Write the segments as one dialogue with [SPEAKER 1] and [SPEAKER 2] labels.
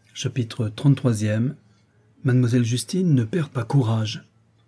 [SPEAKER 1] Chapitre 33e. Mademoiselle Justine ne perd pas courage.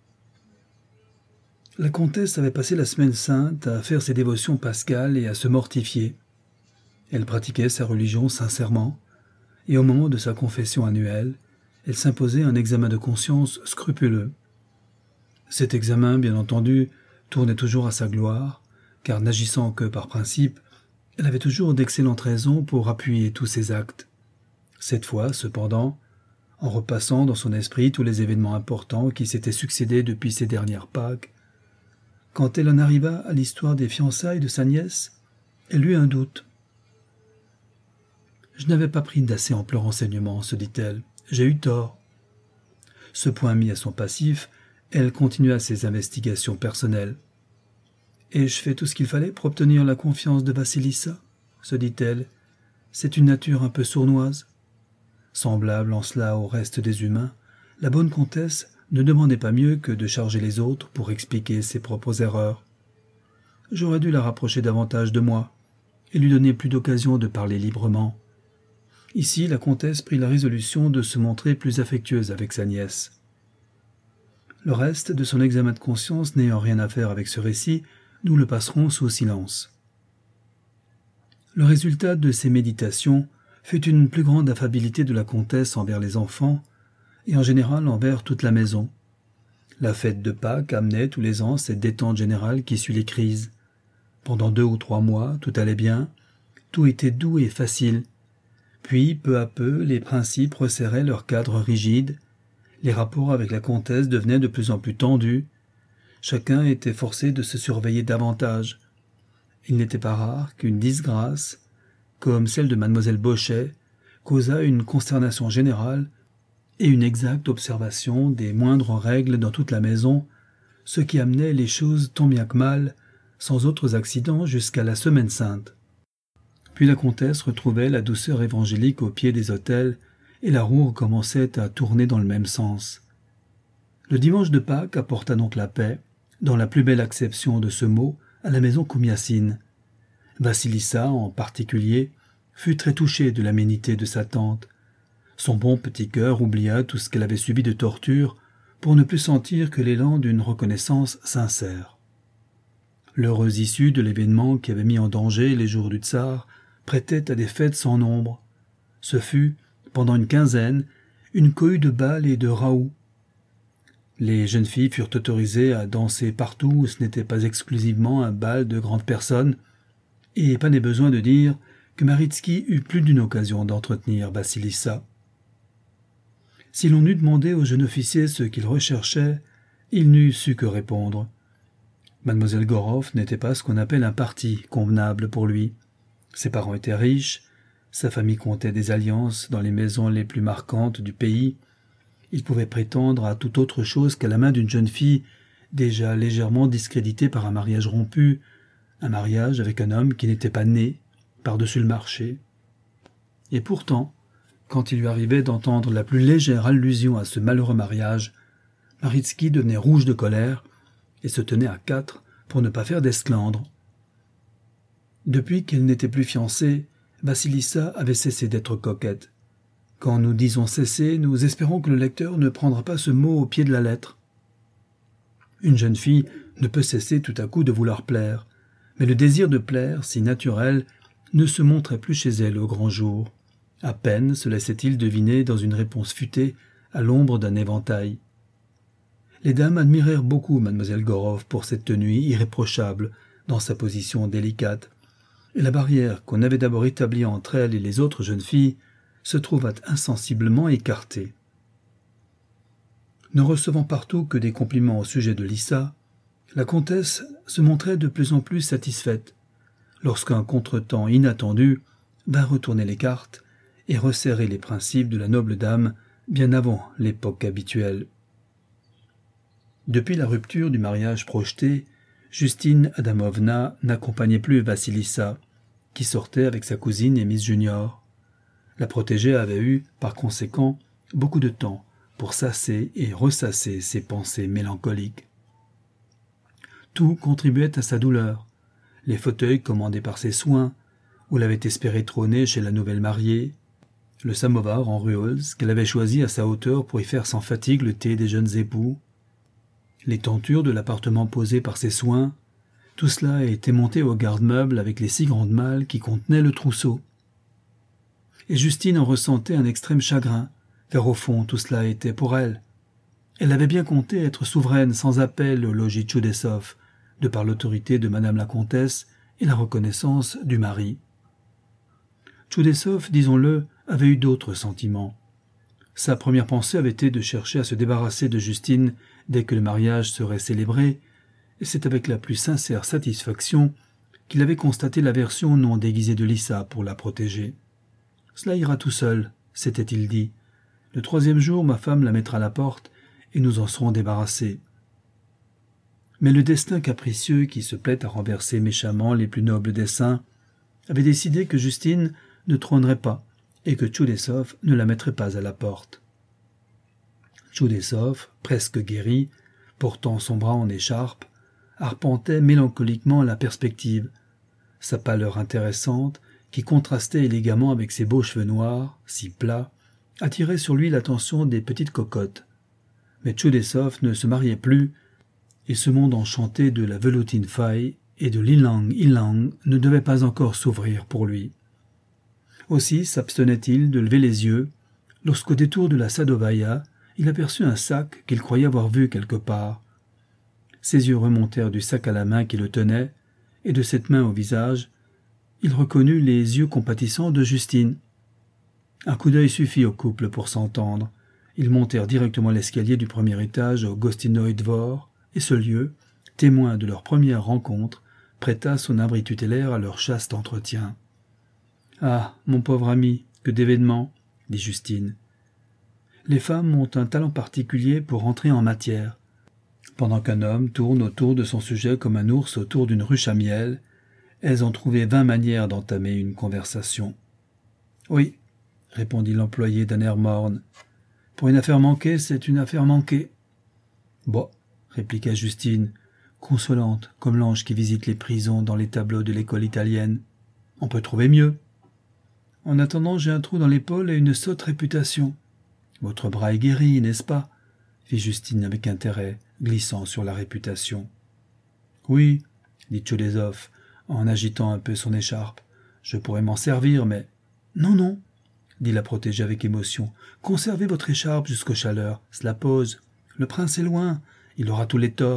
[SPEAKER 1] La comtesse avait passé la semaine sainte à faire ses dévotions pascales et à se mortifier. Elle pratiquait sa religion sincèrement, et au moment de sa confession annuelle, elle s'imposait un examen de conscience scrupuleux. Cet examen, bien entendu, tournait toujours à sa gloire, car n'agissant que par principe, elle avait toujours d'excellentes raisons pour appuyer tous ses actes. Cette fois, cependant, en repassant dans son esprit tous les événements importants qui s'étaient succédés depuis ses dernières Pâques, quand elle en arriva à l'histoire des fiançailles de sa nièce, elle eut un doute. « Je n'avais pas pris d'assez amples renseignements, se dit-elle. J'ai eu tort. » Ce point mis à son passif, elle continua ses investigations personnelles. « Ai-je fait tout ce qu'il fallait pour obtenir la confiance de Vassilissa ?» se dit-elle. « C'est une nature un peu sournoise. » Semblable en cela au reste des humains, la bonne comtesse ne demandait pas mieux que de charger les autres pour expliquer ses propres erreurs. J'aurais dû la rapprocher davantage de moi et lui donner plus d'occasion de parler librement. Ici, la comtesse prit la résolution de se montrer plus affectueuse avec sa nièce. Le reste de son examen de conscience n'ayant rien à faire avec ce récit, nous le passerons sous silence. Le résultat de ces méditations fut une plus grande affabilité de la comtesse envers les enfants et en général envers toute la maison. La fête de Pâques amenait tous les ans cette détente générale qui suit les crises. Pendant 2 ou 3 mois, tout allait bien, tout était doux et facile. Puis, peu à peu, les principes resserraient leur cadre rigide, les rapports avec la comtesse devenaient de plus en plus tendus, chacun était forcé de se surveiller davantage. Il n'était pas rare qu'une disgrâce, comme celle de mademoiselle Bauchet, causa une consternation générale et une exacte observation des moindres règles dans toute la maison, ce qui amenait les choses tant bien que mal, sans autres accidents jusqu'à la Semaine Sainte. Puis la comtesse retrouvait la douceur évangélique au pied des autels, et la roue recommençait à tourner dans le même sens. Le dimanche de Pâques apporta donc la paix, dans la plus belle acception de ce mot, à la maison Koumiassine. Vassilissa, en particulier, fut très touchée de l'aménité de sa tante. Son bon petit cœur oublia tout ce qu'elle avait subi de torture pour ne plus sentir que l'élan d'une reconnaissance sincère. L'heureuse issue de l'événement qui avait mis en danger les jours du tsar prêtait à des fêtes sans nombre. Ce fut, pendant une quinzaine, une cohue de bals et de raouts. Les jeunes filles furent autorisées à danser partout où ce n'était pas exclusivement un bal de grandes personnes, et pas n'est besoin de dire que Maritsky eut plus d'une occasion d'entretenir Vassilissa. Si l'on eût demandé au jeune officier ce qu'il recherchait, il n'eût su que répondre. Mademoiselle Gorov n'était pas ce qu'on appelle un parti convenable pour lui. Ses parents étaient riches, sa famille comptait des alliances dans les maisons les plus marquantes du pays. Il pouvait prétendre à toute autre chose qu'à la main d'une jeune fille déjà légèrement discréditée par un mariage rompu, un mariage avec un homme qui n'était pas né, par-dessus le marché. Et pourtant, quand il lui arrivait d'entendre la plus légère allusion à ce malheureux mariage, Maritsky devenait rouge de colère et se tenait à 4 pour ne pas faire d'esclandre. Depuis qu'elle n'était plus fiancée, Vassilissa avait cessé d'être coquette. Quand nous disons cesser, nous espérons que le lecteur ne prendra pas ce mot au pied de la lettre. Une jeune fille ne peut cesser tout à coup de vouloir plaire, mais le désir de plaire, si naturel, ne se montrait plus chez elle au grand jour. À peine se laissait-il deviner dans une réponse futée à l'ombre d'un éventail. Les dames admirèrent beaucoup mademoiselle Gorov pour cette tenue irréprochable dans sa position délicate, et la barrière qu'on avait d'abord établie entre elle et les autres jeunes filles se trouva insensiblement écartée. Ne recevant partout que des compliments au sujet de Lissa, la comtesse se montrait de plus en plus satisfaite, lorsqu'un contretemps inattendu vint retourner les cartes et resserrer les principes de la noble dame bien avant l'époque habituelle. Depuis la rupture du mariage projeté, Justine Adamovna n'accompagnait plus Vassilissa, qui sortait avec sa cousine et Miss Junior. La protégée avait eu, par conséquent, beaucoup de temps pour sasser et ressasser ses pensées mélancoliques. Tout contribuait à sa douleur. Les fauteuils commandés par ses soins, où l'avait espéré trôner chez la nouvelle mariée, le samovar en ruols qu'elle avait choisi à sa hauteur pour y faire sans fatigue le thé des jeunes époux, les tentures de l'appartement posé par ses soins, tout cela était monté au garde-meuble avec les 6 grandes malles qui contenaient le trousseau. Et Justine en ressentait un extrême chagrin, car au fond tout cela était pour elle. Elle avait bien compté être souveraine sans appel au logis Tchoudessov, de par l'autorité de madame la comtesse et la reconnaissance du mari. Tchoudessov, disons-le, avait eu d'autres sentiments. Sa première pensée avait été de chercher à se débarrasser de Justine dès que le mariage serait célébré, et c'est avec la plus sincère satisfaction qu'il avait constaté l'aversion non déguisée de Lisa pour la protéger. « Cela ira tout seul », s'était-il dit. « Le 3e jour, ma femme la mettra à la porte, et nous en serons débarrassés. » Mais le destin capricieux qui se plaît à renverser méchamment les plus nobles desseins avait décidé que Justine ne trônerait pas et que Tchoudessov ne la mettrait pas à la porte. Tchoudessov, presque guéri, portant son bras en écharpe, arpentait mélancoliquement la perspective. Sa pâleur intéressante, qui contrastait élégamment avec ses beaux cheveux noirs, si plats, attirait sur lui l'attention des petites cocottes. Mais Tchoudessov ne se mariait plus, et ce monde enchanté de la veloutine faille et de l'ilang ne devait pas encore s'ouvrir pour lui. Aussi s'abstenait-il de lever les yeux, lorsqu'au détour de la Sadovaya, il aperçut un sac qu'il croyait avoir vu quelque part. Ses yeux remontèrent du sac à la main qui le tenait, et de cette main au visage, il reconnut les yeux compatissants de Justine. Un coup d'œil suffit au couple pour s'entendre. Ils montèrent directement l'escalier du 1er étage au Gostinoï Dvor, et ce lieu, témoin de leur première rencontre, prêta son abri tutélaire à leur chaste entretien. « Ah, mon pauvre ami, que d'événements !» dit Justine. Les femmes ont un talent particulier pour entrer en matière. Pendant qu'un homme tourne autour de son sujet comme un ours autour d'une ruche à miel, elles ont trouvé 20 manières d'entamer une conversation. « Oui, » répondit l'employé d'un air morne. « Pour une affaire manquée, c'est une affaire manquée. »« Bon, » répliqua Justine, consolante comme l'ange qui visite les prisons dans les tableaux de l'école italienne. « On peut trouver mieux. »« En attendant, j'ai un trou dans l'épaule et une sotte réputation. »« Votre bras est guéri, n'est-ce pas ?» fit Justine avec intérêt, glissant sur la réputation. « Oui, » dit Tchoudessov, en agitant un peu son écharpe. « Je pourrais m'en servir, mais... »« Non, non, » dit la protégée avec émotion. « Conservez votre écharpe jusqu'aux chaleurs, cela pose. Le prince est loin, il aura tous les torts. »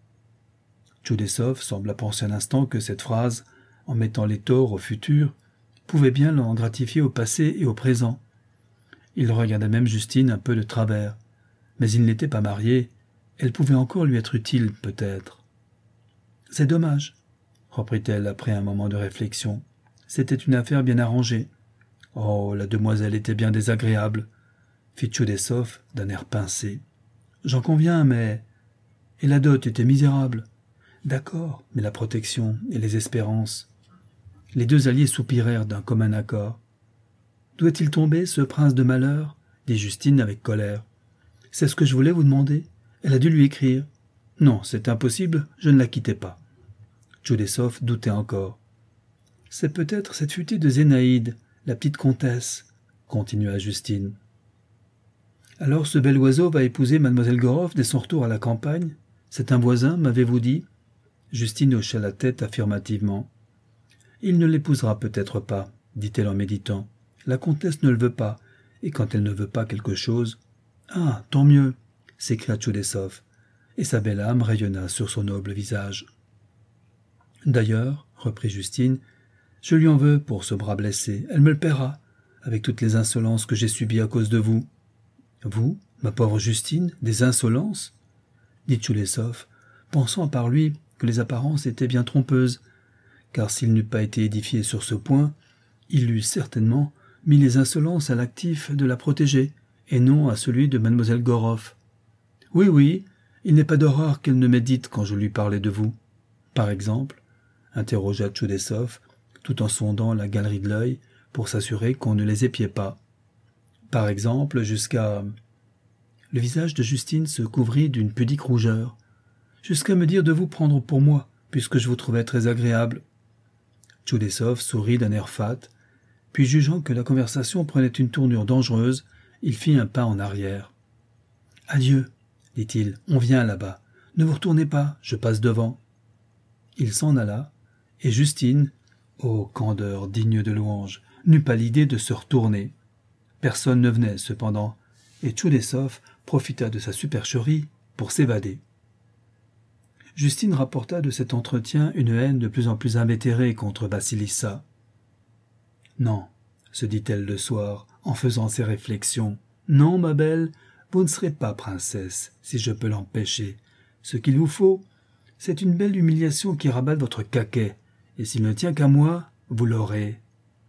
[SPEAKER 1] Tchoudessov sembla penser un instant que cette phrase, en mettant les torts au futur, pouvait bien l'en gratifier au passé et au présent. Il regarda même Justine un peu de travers. Mais il n'était pas marié, elle pouvait encore lui être utile, peut-être. « C'est dommage, » reprit-elle après un moment de réflexion. « C'était une affaire bien arrangée. »« Oh, la demoiselle était bien désagréable, » fit Tchoudessov d'un air pincé. « J'en conviens, mais... » « Et la dot était misérable. »« D'accord, mais la protection et les espérances. » Les 2 alliés soupirèrent d'un commun accord. « D'où est-il tombé, ce prince de malheur ?» dit Justine avec colère. « C'est ce que je voulais vous demander. Elle a dû lui écrire. »« Non, c'est impossible, je ne la quittais pas. » Tchoudessov doutait encore. « C'est peut-être cette futée de Zénaïde, la petite comtesse, » continua Justine. « Alors ce bel oiseau va épouser mademoiselle Gorov dès son retour à la campagne? C'est un voisin, m'avez-vous dit ?» Justine hocha la tête affirmativement. « Il ne l'épousera peut-être pas, » dit-elle en méditant. « La comtesse ne le veut pas, et quand elle ne veut pas quelque chose... »« Ah, tant mieux !» s'écria Tchoudessov, et sa belle âme rayonna sur son noble visage. « D'ailleurs, » reprit Justine, « je lui en veux pour ce bras blessé, elle me le paiera, avec toutes les insolences que j'ai subies à cause de vous. »« Vous, ma pauvre Justine, des insolences ?» dit Tchoudessov, pensant par lui que les apparences étaient bien trompeuses, car s'il n'eût pas été édifié sur ce point, il eût certainement mis les insolences à l'actif de la protégée, et non à celui de mademoiselle Gorov. « Oui, oui, il n'est pas d'horreur qu'elle ne m'ait dite quand je lui parlais de vous. »« Par exemple ?» interrogea Tchoudessov, tout en sondant la galerie de l'œil pour s'assurer qu'on ne les épiait pas. « Par exemple, jusqu'à... » Le visage de Justine se couvrit d'une pudique rougeur. « Jusqu'à me dire de vous prendre pour moi, puisque je vous trouvais très agréable. » Tchoudessov sourit d'un air fat, Puis, jugeant que la conversation prenait une tournure dangereuse, il fit un pas en arrière. « Adieu, dit-il, on vient là-bas. Ne vous retournez pas, je passe devant. » Il s'en alla, et Justine, ô candeur digne de louange, n'eut pas l'idée de se retourner. Personne ne venait, cependant, et Tchoudessov profita de sa supercherie pour s'évader. Justine rapporta de cet entretien une haine de plus en plus invétérée contre Vassilissa. « Non, se dit-elle le soir, en faisant ses réflexions, non, ma belle, vous ne serez pas princesse, si je peux l'empêcher. Ce qu'il vous faut, c'est une belle humiliation qui rabatte votre caquet, et s'il ne tient qu'à moi, vous l'aurez. »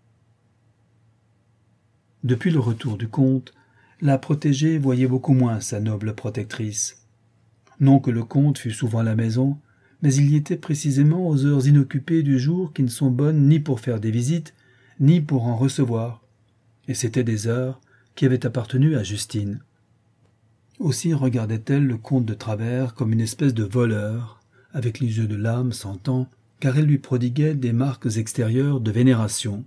[SPEAKER 1] Depuis le retour du comte, la protégée voyait beaucoup moins sa noble protectrice. Non que le comte fût souvent à la maison, mais il y était précisément aux heures inoccupées du jour qui ne sont bonnes ni pour faire des visites, ni pour en recevoir, et c'étaient des heures qui avaient appartenu à Justine. Aussi regardait-elle le comte de travers comme une espèce de voleur, avec les yeux de l'âme s'entend, car elle lui prodiguait des marques extérieures de vénération.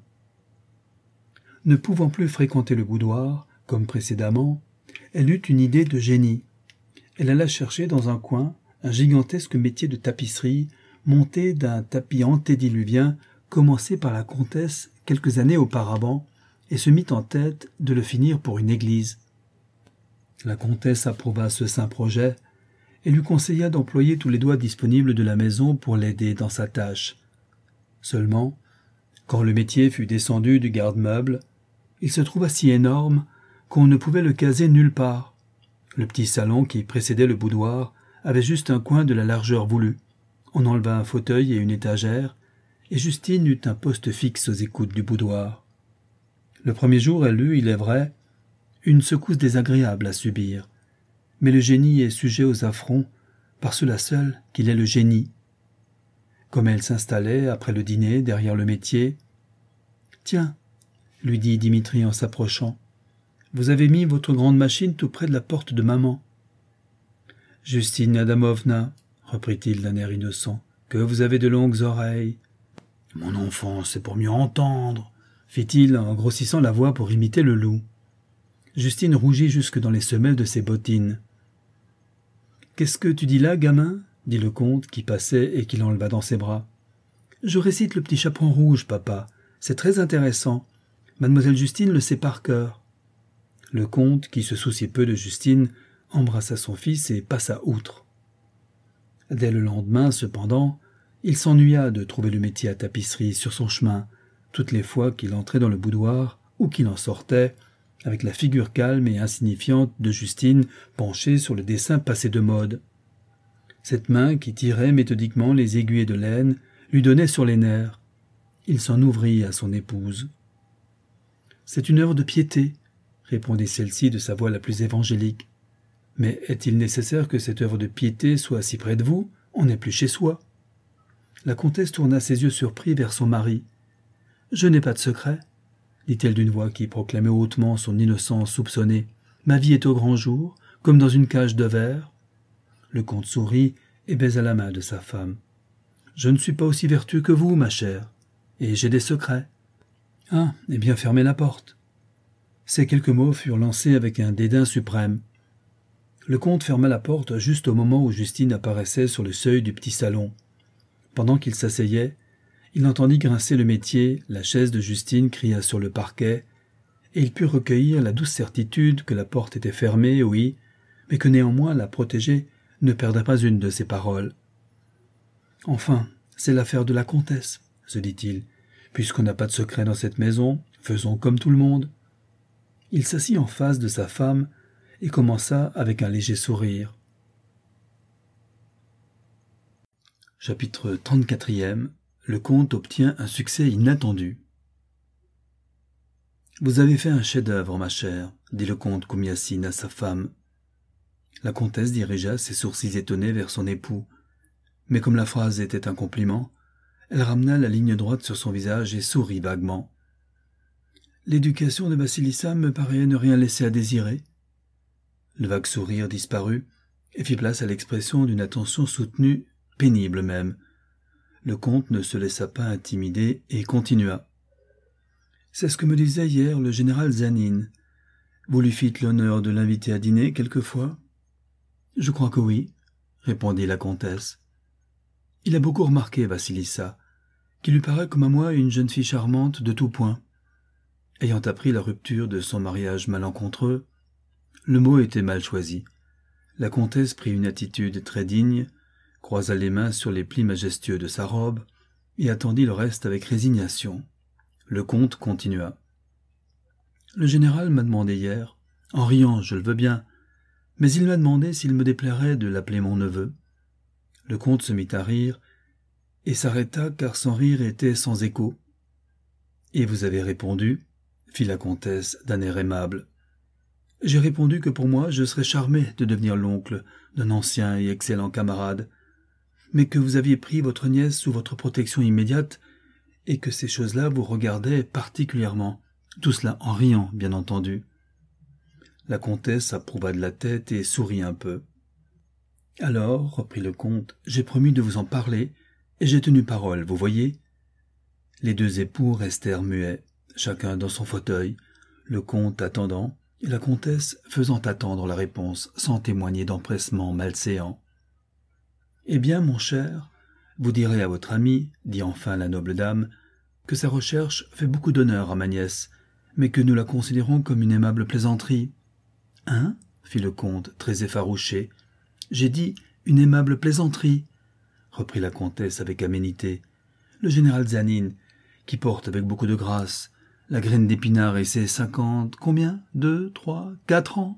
[SPEAKER 1] Ne pouvant plus fréquenter le boudoir, comme précédemment, elle eut une idée de génie. Elle alla chercher dans un coin un gigantesque métier de tapisserie monté d'un tapis antédiluvien commencé par la comtesse quelques années auparavant et se mit en tête de le finir pour une église. La comtesse approuva ce saint projet et lui conseilla d'employer tous les doigts disponibles de la maison pour l'aider dans sa tâche. Seulement, quand le métier fut descendu du garde-meuble, il se trouva si énorme qu'on ne pouvait le caser nulle part. Le petit salon qui précédait le boudoir avait juste un coin de la largeur voulue. On enleva un fauteuil et une étagère, et Justine eut un poste fixe aux écoutes du boudoir. Le premier jour, elle eut, il est vrai, une secousse désagréable à subir. Mais le génie est sujet aux affronts, par cela seul qu'il est le génie. Comme elle s'installait, après le dîner, derrière le métier, « Tiens, lui dit Dimitri en s'approchant, « vous avez mis votre grande machine tout près de la porte de maman. » « Justine Adamovna, reprit-il d'un air innocent, que vous avez de longues oreilles. »« Mon enfant, c'est pour mieux entendre, » fit-il en grossissant la voix pour imiter le loup. Justine rougit jusque dans les semelles de ses bottines. « Qu'est-ce que tu dis là, gamin ?» dit le comte qui passait et qui l'enleva dans ses bras. « Je récite le petit chaperon rouge, papa. C'est très intéressant. Mademoiselle Justine le sait par cœur. » Le comte, qui se souciait peu de Justine, embrassa son fils et passa outre. Dès le lendemain, cependant, il s'ennuya de trouver le métier à tapisserie sur son chemin, toutes les fois qu'il entrait dans le boudoir ou qu'il en sortait, avec la figure calme et insignifiante de Justine penchée sur le dessin passé de mode. Cette main qui tirait méthodiquement les aiguilles de laine lui donnait sur les nerfs. Il s'en ouvrit à son épouse. « C'est une œuvre de piété, » répondit celle-ci de sa voix la plus évangélique. « Mais est-il nécessaire que cette œuvre de piété soit si près de vous? On n'est plus chez soi. » La comtesse tourna ses yeux surpris vers son mari. « Je n'ai pas de secret, » dit-elle d'une voix qui proclamait hautement son innocence soupçonnée. « Ma vie est au grand jour, comme dans une cage de verre. » Le comte sourit et baisa la main de sa femme. « Je ne suis pas aussi vertueux que vous, ma chère, et j'ai des secrets. »« Ah, eh bien fermez la porte. » Ces quelques mots furent lancés avec un dédain suprême. Le comte ferma la porte juste au moment où Justine apparaissait sur le seuil du petit salon. Pendant qu'il s'asseyait, il entendit grincer le métier, la chaise de Justine cria sur le parquet, et il put recueillir la douce certitude que la porte était fermée, oui, mais que néanmoins la protégée ne perdrait pas une de ses paroles. « Enfin, c'est l'affaire de la comtesse, » se dit-il. « Puisqu'on n'a pas de secret dans cette maison, faisons comme tout le monde. » Il s'assit en face de sa femme et commença avec un léger sourire. Chapitre 34e. Le comte obtient un succès inattendu. « Vous avez fait un chef-d'œuvre, ma chère, » dit le comte Komiassine à sa femme. La comtesse dirigea ses sourcils étonnés vers son époux, mais comme la phrase était un compliment, elle ramena la ligne droite sur son visage et sourit vaguement. « L'éducation de Vassilissa me paraît ne rien laisser à désirer. » Le vague sourire disparut et fit place à l'expression d'une attention soutenue, pénible même. Le comte ne se laissa pas intimider et continua. C'est ce que me disait hier le général Zanin. Vous lui fîtes l'honneur de l'inviter à dîner quelquefois ? Je crois que oui, répondit la comtesse. Il a beaucoup remarqué Vassilissa, qui lui paraît comme à moi une jeune fille charmante de tout point. Ayant appris la rupture de son mariage malencontreux, le mot était mal choisi. La comtesse prit une attitude très digne, croisa les mains sur les plis majestueux de sa robe et attendit le reste avec résignation. Le comte continua. Le général m'a demandé hier, en riant, je le veux bien, mais il m'a demandé s'il me déplairait de l'appeler mon neveu. Le comte se mit à rire et s'arrêta car son rire était sans écho. « Et vous avez répondu ?» fit la comtesse d'un air aimable. « J'ai répondu que pour moi je serais charmé de devenir l'oncle d'un ancien et excellent camarade, mais que vous aviez pris votre nièce sous votre protection immédiate et que ces choses-là vous regardaient particulièrement, tout cela en riant, bien entendu. » La comtesse approuva de la tête et sourit un peu. « Alors, reprit le comte, j'ai promis de vous en parler, et j'ai tenu parole, vous voyez ?» Les deux époux restèrent muets, chacun dans son fauteuil, le comte attendant, et la comtesse faisant attendre la réponse sans témoigner d'empressement malséant. « Eh bien, mon cher, vous direz à votre ami, dit enfin la noble dame, que sa recherche fait beaucoup d'honneur à ma nièce, mais que nous la considérons comme une aimable plaisanterie. »« Hein ?» fit le comte, très effarouché. « J'ai dit une aimable plaisanterie, » reprit la comtesse avec aménité. « Le général Zanin, qui porte avec beaucoup de grâce la graine d'épinard et ses 50... combien 2, 3, 4 ans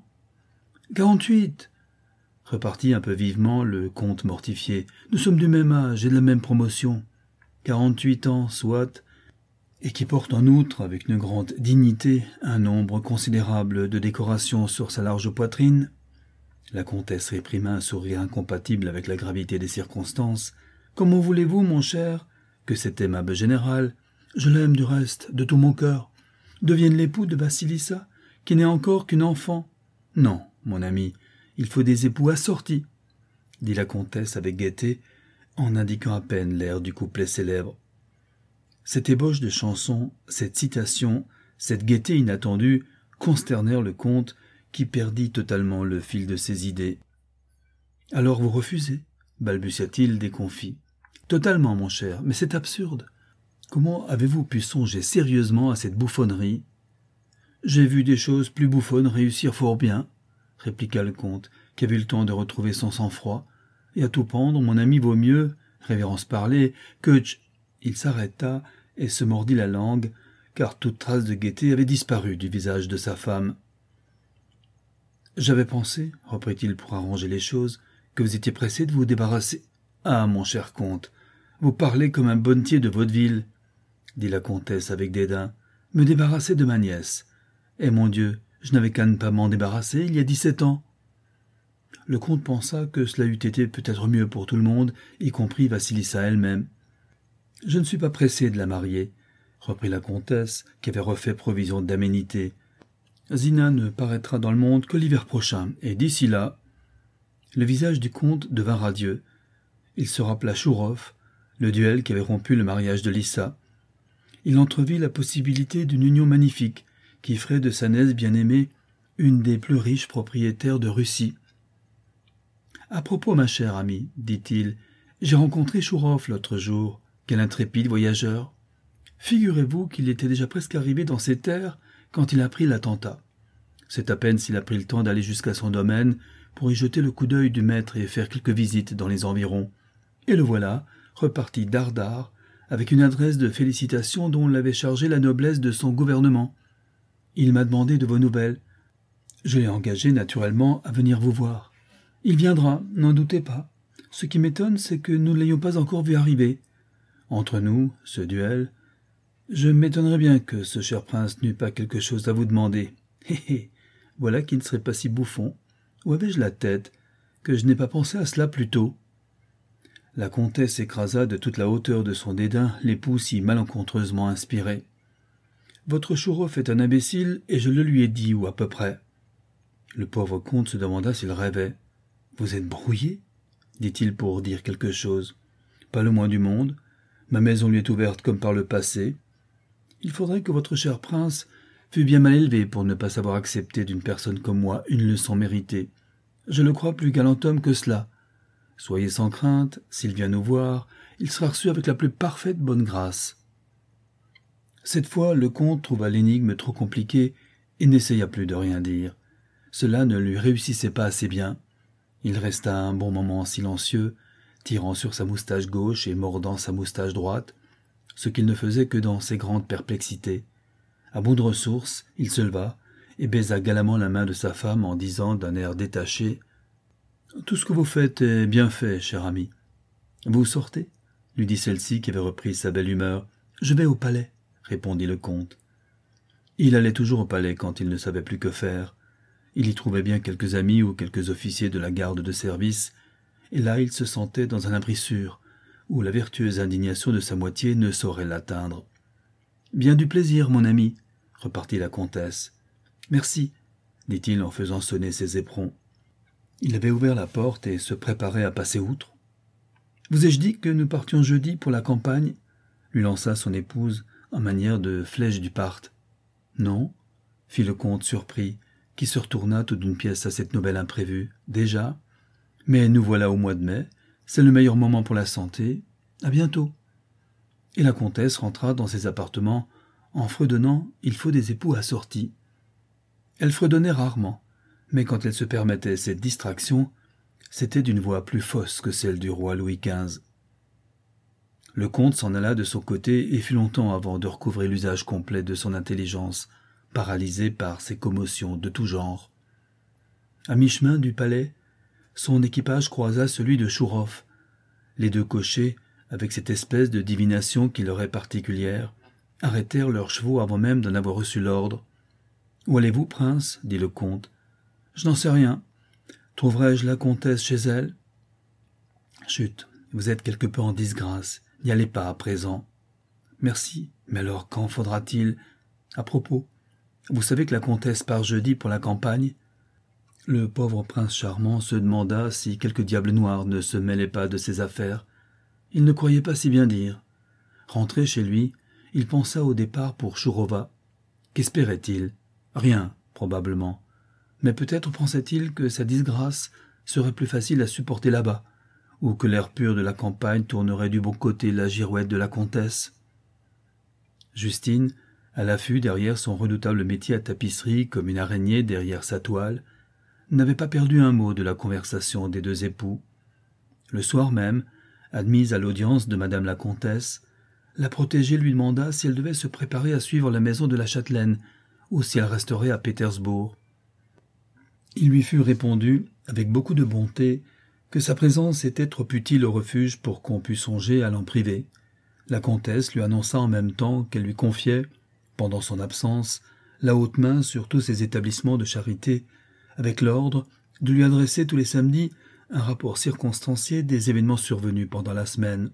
[SPEAKER 1] 48 repartit un peu vivement le comte mortifié. « Nous sommes du même âge et de la même promotion. 48 ans, soit, et qui porte en outre, avec une grande dignité, un nombre considérable de décorations sur sa large poitrine. » La comtesse réprima un sourire incompatible avec la gravité des circonstances. « Comment voulez-vous, mon cher, que cet aimable général, je l'aime du reste, de tout mon cœur, devienne l'époux de Vassilissa, qui n'est encore qu'une enfant ? Non, mon ami, il faut des époux assortis, » dit la comtesse avec gaieté, en indiquant à peine l'air du couplet célèbre. Cette ébauche de chanson, cette citation, cette gaieté inattendue consternèrent le comte, qui perdit totalement le fil de ses idées. « Alors vous refusez ?» balbutia-t-il déconfit. « Totalement, mon cher, mais c'est absurde. Comment avez-vous pu songer sérieusement à cette bouffonnerie ? » « J'ai vu des choses plus bouffonnes réussir fort bien, » répliqua le comte, qui avait eu le temps de retrouver son sang-froid. « Et à tout prendre, mon ami vaut mieux, révérence parler, que... » Il s'arrêta et se mordit la langue, car toute trace de gaieté avait disparu du visage de sa femme. « J'avais pensé, reprit-il pour arranger les choses, que vous étiez pressé de vous débarrasser. »« Ah, mon cher comte, vous parlez comme un bonnetier de vaudeville, » dit la comtesse avec dédain. « Me débarrasser de ma nièce. Eh mon Dieu, je n'avais qu'à ne pas m'en débarrasser il y a 17 ans. » Le comte pensa que cela eût été peut-être mieux pour tout le monde, y compris Vassilissa elle-même. « Je ne suis pas pressé de la marier, » reprit la comtesse, qui avait refait provision d'aménité. « Zina ne paraîtra dans le monde que l'hiver prochain, et d'ici là... » Le visage du comte devint radieux. Il se rappela Chourov, le duel qui avait rompu le mariage de Lissa. Il entrevit la possibilité d'une union magnifique, qui ferait de sa nièce bien-aimée une des plus riches propriétaires de Russie. « À propos, ma chère amie, dit-il, j'ai rencontré Chourov l'autre jour. Quel intrépide voyageur! Figurez-vous qu'il était déjà presque arrivé dans ces terres quand il a appris l'attentat. C'est à peine s'il a pris le temps d'aller jusqu'à son domaine pour y jeter le coup d'œil du maître et faire quelques visites dans les environs. Et le voilà, reparti dardard, avec une adresse de félicitations dont l'avait chargé la noblesse de son gouvernement. Il m'a demandé de vos nouvelles. Je l'ai engagé naturellement à venir vous voir. Il viendra, n'en doutez pas. Ce qui m'étonne, c'est que nous ne l'ayons pas encore vu arriver. Entre nous, ce duel, je m'étonnerais bien que ce cher prince n'eût pas quelque chose à vous demander. Hé hé, voilà qui ne serait pas si bouffon. Où avais-je la tête, que je n'ai pas pensé à cela plus tôt. » La comtesse écrasa de toute la hauteur de son dédain l'époux si malencontreusement inspiré. « Votre Chourov est un imbécile, et je le lui ai dit, ou à peu près. » Le pauvre comte se demanda s'il rêvait. « Vous êtes brouillé ?» dit-il pour dire quelque chose. « Pas le moins du monde. Ma maison lui est ouverte comme par le passé. Il faudrait que votre cher prince fût bien mal élevé pour ne pas savoir accepter d'une personne comme moi une leçon méritée. Je le crois plus galant homme que cela. Soyez sans crainte, s'il vient nous voir, il sera reçu avec la plus parfaite bonne grâce. » Cette fois, le comte trouva l'énigme trop compliquée et n'essaya plus de rien dire. Cela ne lui réussissait pas assez bien. Il resta un bon moment silencieux, tirant sur sa moustache gauche et mordant sa moustache droite, ce qu'il ne faisait que dans ses grandes perplexités. À bout de ressources, il se leva et baisa galamment la main de sa femme en disant d'un air détaché « Tout ce que vous faites est bien fait, cher ami. »« Vous sortez ?» lui dit celle-ci qui avait repris sa belle humeur. « Je vais au palais. » répondit le comte. Il allait toujours au palais quand il ne savait plus que faire. Il y trouvait bien quelques amis ou quelques officiers de la garde de service, et là il se sentait dans un abri sûr, où la vertueuse indignation de sa moitié ne saurait l'atteindre. « Bien du plaisir, mon ami, » repartit la comtesse. « Merci, » dit-il en faisant sonner ses éperons. Il avait ouvert la porte et se préparait à passer outre. « Vous ai-je dit que nous partions jeudi pour la campagne ?» lui lança son épouse en manière de flèche du Parthe. « Non ?» fit le comte surpris, qui se retourna tout d'une pièce à cette nouvelle imprévue. « Déjà ? Mais nous voilà au mois de mai, c'est le meilleur moment pour la santé. À bientôt. » Et la comtesse rentra dans ses appartements en fredonnant « Il faut des époux assortis ». Elle fredonnait rarement, mais quand elle se permettait cette distraction, c'était d'une voix plus fausse que celle du roi Louis XV. Le comte s'en alla de son côté et fut longtemps avant de recouvrer l'usage complet de son intelligence, paralysé par ces commotions de tout genre. À mi-chemin du palais, son équipage croisa celui de Chouroff. Les deux cochers, avec cette espèce de divination qui leur est particulière, arrêtèrent leurs chevaux avant même d'en avoir reçu l'ordre. « Où allez-vous, prince ?» dit le comte. « Je n'en sais rien. Trouverai-je la comtesse chez elle ?»« Chut, vous êtes quelque peu en disgrâce. N'y allez pas à présent. »« Merci, mais alors quand faudra-t-il ? À propos, vous savez que la comtesse part jeudi pour la campagne ?» Le pauvre prince charmant se demanda si quelque diable noir ne se mêlait pas de ses affaires. Il ne croyait pas si bien dire. Rentré chez lui, il pensa au départ pour Chourova. Qu'espérait-il ? Rien, probablement. Mais peut-être pensait-il que sa disgrâce serait plus facile à supporter là-bas, ou que l'air pur de la campagne tournerait du bon côté la girouette de la comtesse. Justine, à l'affût derrière son redoutable métier à tapisserie comme une araignée derrière sa toile, n'avait pas perdu un mot de la conversation des deux époux. Le soir même, admise à l'audience de madame la comtesse, la protégée lui demanda si elle devait se préparer à suivre la maison de la châtelaine ou si elle resterait à Pétersbourg. Il lui fut répondu, avec beaucoup de bonté, que sa présence était trop utile au refuge pour qu'on pût songer à l'en priver. La comtesse lui annonça en même temps qu'elle lui confiait, pendant son absence, la haute main sur tous ses établissements de charité, avec l'ordre de lui adresser tous les samedis un rapport circonstancié des événements survenus pendant la semaine.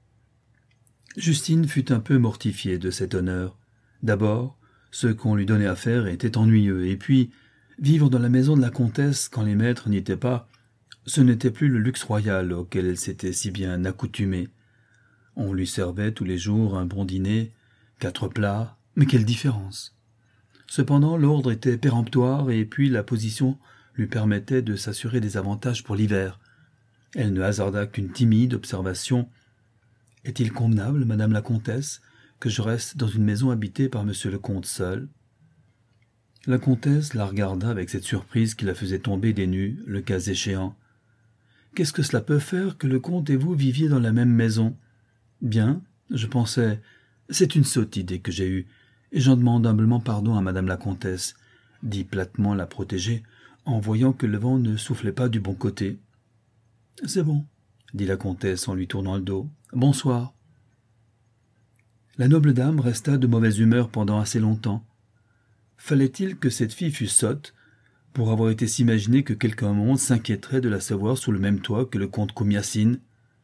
[SPEAKER 1] Justine fut un peu mortifiée de cet honneur. D'abord, ce qu'on lui donnait à faire était ennuyeux, et puis, vivre dans la maison de la comtesse quand les maîtres n'y étaient pas, ce n'était plus le luxe royal auquel elle s'était si bien accoutumée. On lui servait tous les jours un bon dîner, 4 plats, mais quelle différence! Cependant, l'ordre était péremptoire et puis la position lui permettait de s'assurer des avantages pour l'hiver. Elle ne hasarda qu'une timide observation. « Est-il convenable, madame la comtesse, que je reste dans une maison habitée par monsieur le comte seul ?» La comtesse la regarda avec cette surprise qui la faisait tomber des nues, le cas échéant. « Qu'est-ce que cela peut faire que le comte et vous viviez dans la même maison ? Bien, je pensais... C'est une sotte idée que j'ai eue, et j'en demande humblement pardon à madame la comtesse, » dit platement la protégée, en voyant que le vent ne soufflait pas du bon côté. « C'est bon, » dit la comtesse en lui tournant le dos. « Bonsoir. » La noble dame resta de mauvaise humeur pendant assez longtemps. Fallait-il que cette fille fût sotte pour avoir été s'imaginer que quelqu'un au monde s'inquiéterait de la savoir sous le même toit que le comte Komiassine ?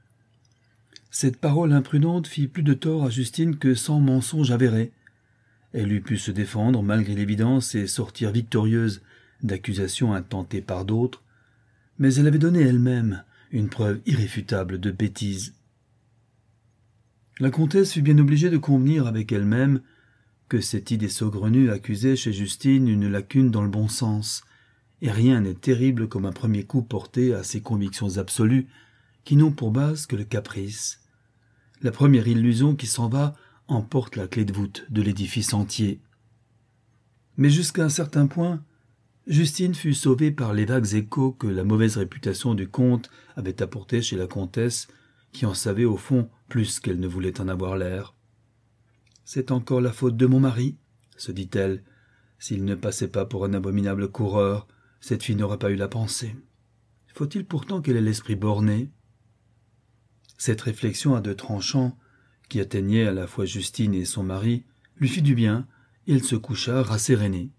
[SPEAKER 1] Cette parole imprudente fit plus de tort à Justine que 100 mensonges avérés. Elle eût pu se défendre malgré l'évidence et sortir victorieuse d'accusations intentées par d'autres, mais elle avait donné elle-même une preuve irréfutable de bêtise. La comtesse fut bien obligée de convenir avec elle-même que cette idée saugrenue accusait chez Justine une lacune dans le bon sens, et rien n'est terrible comme un premier coup porté à ces convictions absolues qui n'ont pour base que le caprice. La première illusion qui s'en va emporte la clé de voûte de l'édifice entier. Mais jusqu'à un certain point, Justine fut sauvée par les vagues échos que la mauvaise réputation du comte avait apportés chez la comtesse, qui en savait au fond plus qu'elle ne voulait en avoir l'air. « C'est encore la faute de mon mari, » se dit-elle. « S'il ne passait pas pour un abominable coureur, cette fille n'aurait pas eu la pensée. Faut-il pourtant qu'elle ait l'esprit borné ?» Cette réflexion à deux tranchants, qui atteignait à la fois Justine et son mari, lui fit du bien, et elle se coucha rassérénée.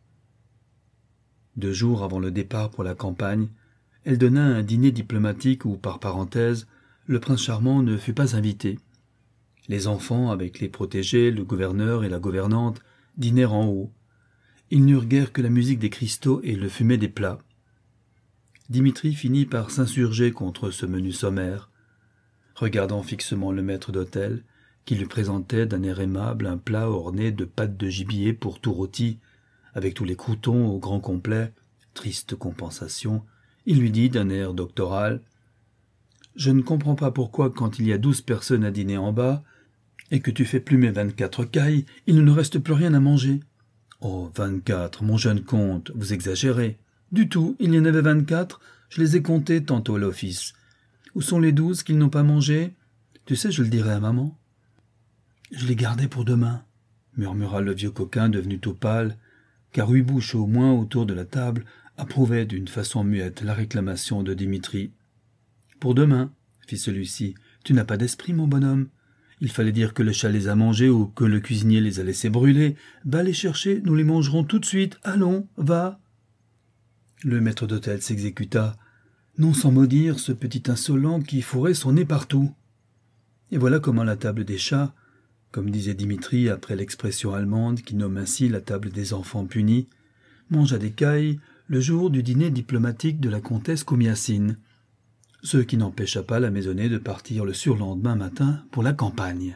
[SPEAKER 1] 2 jours avant le départ pour la campagne, elle donna un dîner diplomatique où, par parenthèse, le prince charmant ne fut pas invité. Les enfants, avec les protégés, le gouverneur et la gouvernante, dînèrent en haut. Ils n'eurent guère que la musique des cristaux et le fumet des plats. Dimitri finit par s'insurger contre ce menu sommaire. Regardant fixement le maître d'hôtel, qui lui présentait d'un air aimable un plat orné de pâtes de gibier pour tout rôti, avec tous les croûtons au grand complet, triste compensation, il lui dit d'un air doctoral « Je ne comprends pas pourquoi, quand il y a 12 personnes à dîner en bas, et que tu fais plumer 24 cailles, il ne reste plus rien à manger. »« Oh, 24, mon jeune comte, vous exagérez. »« Du tout, il y en avait 24, je les ai comptés tantôt à l'office. Où sont les 12 qu'ils n'ont pas mangé ? Tu sais, je le dirai à maman. »« Je les gardais pour demain, » murmura le vieux coquin devenu tout pâle, car 8 bouches au moins autour de la table approuvaient d'une façon muette la réclamation de Dimitri. « Pour demain, » fit celui-ci, « tu n'as pas d'esprit, mon bonhomme. Il fallait dire que le chat les a mangés ou que le cuisinier les a laissés brûler. Va les chercher, nous les mangerons tout de suite. Allons, va !» Le maître d'hôtel s'exécuta, non sans maudire ce petit insolent qui fourrait son nez partout. Et voilà comment la table des chats, comme disait Dimitri après l'expression allemande qui nomme ainsi la table des enfants punis, mangea des cailles le jour du dîner diplomatique de la comtesse Komiassine, ce qui n'empêcha pas la maisonnée de partir le surlendemain matin pour la campagne.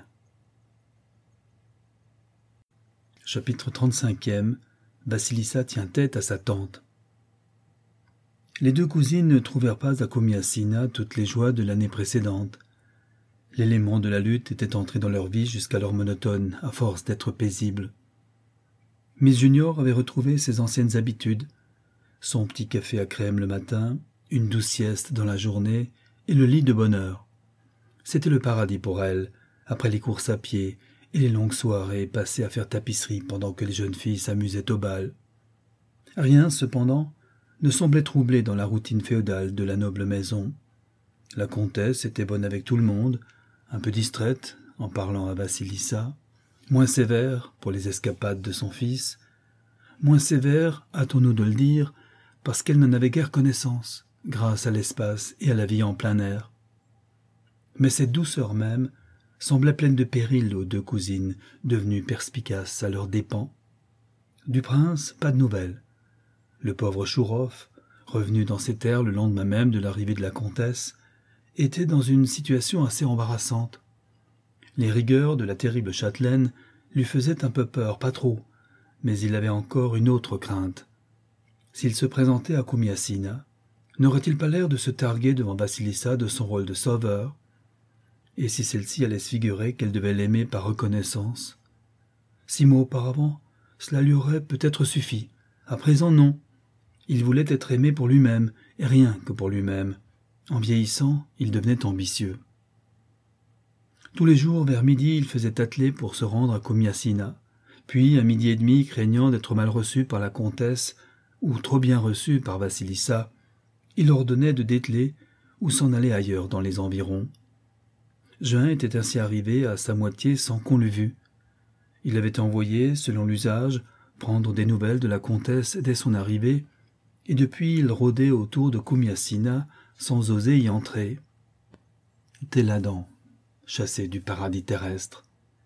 [SPEAKER 1] Chapitre 35e. Vassilissa tient tête à sa tante. Les 2 cousines ne trouvèrent pas à Komiassina toutes les joies de l'année précédente. L'élément de la lutte était entré dans leur vie jusqu'alors monotone, à force d'être paisible. Miss Junior avait retrouvé ses anciennes habitudes, son petit café à crème le matin, une douce sieste dans la journée et le lit de bonne heure. C'était le paradis pour elle, après les courses à pied et les longues soirées passées à faire tapisserie pendant que les jeunes filles s'amusaient au bal. Rien, cependant, ne semblait troubler dans la routine féodale de la noble maison. La comtesse était bonne avec tout le monde, un peu distraite en parlant à Vassilissa, moins sévère pour les escapades de son fils, moins sévère, hâtons-nous de le dire, parce qu'elle n'en avait guère connaissance, grâce à l'espace et à la vie en plein air. Mais cette douceur même semblait pleine de périls aux 2 cousines, devenues perspicaces à leurs dépens. Du prince, pas de nouvelles. Le pauvre Chouroff, revenu dans ses terres le lendemain même de l'arrivée de la comtesse, était dans une situation assez embarrassante. Les rigueurs de la terrible châtelaine lui faisaient un peu peur, pas trop, mais il avait encore une autre crainte. S'il se présentait à Komiassina, n'aurait-il pas l'air de se targuer devant Vassilissa de son rôle de sauveur ? Et si celle-ci allait se figurer qu'elle devait l'aimer par reconnaissance ? 6 mois auparavant, cela lui aurait peut-être suffi. À présent, non. Il voulait être aimé pour lui-même, et rien que pour lui-même. En vieillissant, il devenait ambitieux. Tous les jours, vers midi, il faisait atteler pour se rendre à Komiassina. Puis, à 12h30, craignant d'être mal reçu par la comtesse, ou trop bien reçu par Vassilissa, il ordonnait de dételer ou s'en aller ailleurs dans les environs. Juin était ainsi arrivé à sa moitié sans qu'on l'eût vu. Il avait envoyé, selon l'usage, prendre des nouvelles de la comtesse dès son arrivée, et depuis il rôdait autour de Komiassina sans oser y entrer. Tel Adam, chassé du paradis terrestre.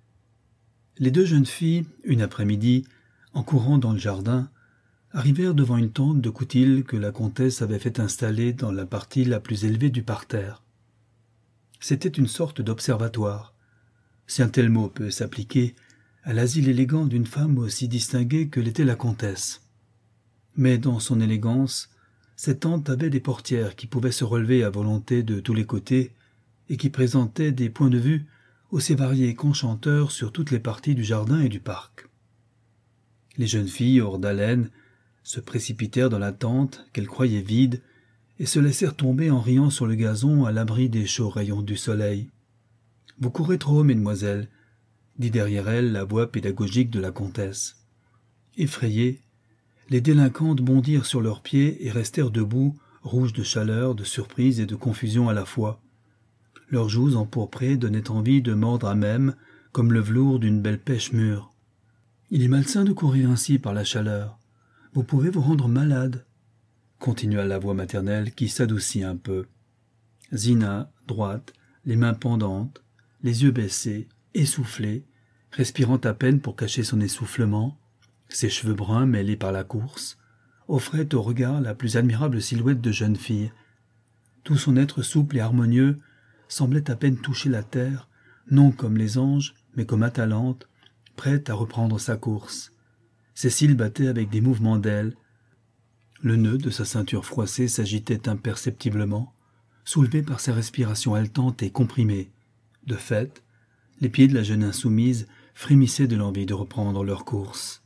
[SPEAKER 1] Les 2 jeunes filles, une après-midi, en courant dans le jardin, arrivèrent devant une tente de coutil que la comtesse avait fait installer dans la partie la plus élevée du parterre. C'était une sorte d'observatoire. Si un tel mot peut s'appliquer, à l'asile élégant d'une femme aussi distinguée que l'était la comtesse. Mais dans son élégance, cette tente avait des portières qui pouvaient se relever à volonté de tous les côtés et qui présentaient des points de vue aussi variés qu'enchanteurs sur toutes les parties du jardin et du parc. Les jeunes filles, hors d'haleine, se précipitèrent dans la tente qu'elles croyaient vide et se laissèrent tomber en riant sur le gazon à l'abri des chauds rayons du soleil. « Vous courez trop, mesdemoiselles », dit derrière elles la voix pédagogique de la comtesse. Effrayées, les délinquantes bondirent sur leurs pieds et restèrent debout, rouges de chaleur, de surprise et de confusion à la fois. Leurs joues empourprées donnaient envie de mordre à même, comme le velours d'une belle pêche mûre. « Il est malsain de courir ainsi par la chaleur. Vous pouvez vous rendre malade, » continua la voix maternelle qui s'adoucit un peu. Zina, droite, les mains pendantes, les yeux baissés, essoufflée, respirant à peine pour cacher son essoufflement, ses cheveux bruns mêlés par la course, offrait au regard la plus admirable silhouette de jeune fille. Tout son être souple et harmonieux semblait à peine toucher la terre, non comme les anges, mais comme Atalante, prête à reprendre sa course. Ses cils battaient avec des mouvements d'ailes. Le nœud de sa ceinture froissée s'agitait imperceptiblement, soulevé par ses respirations haletantes et comprimées. De fait, les pieds de la jeune insoumise frémissaient de l'envie de reprendre leur course.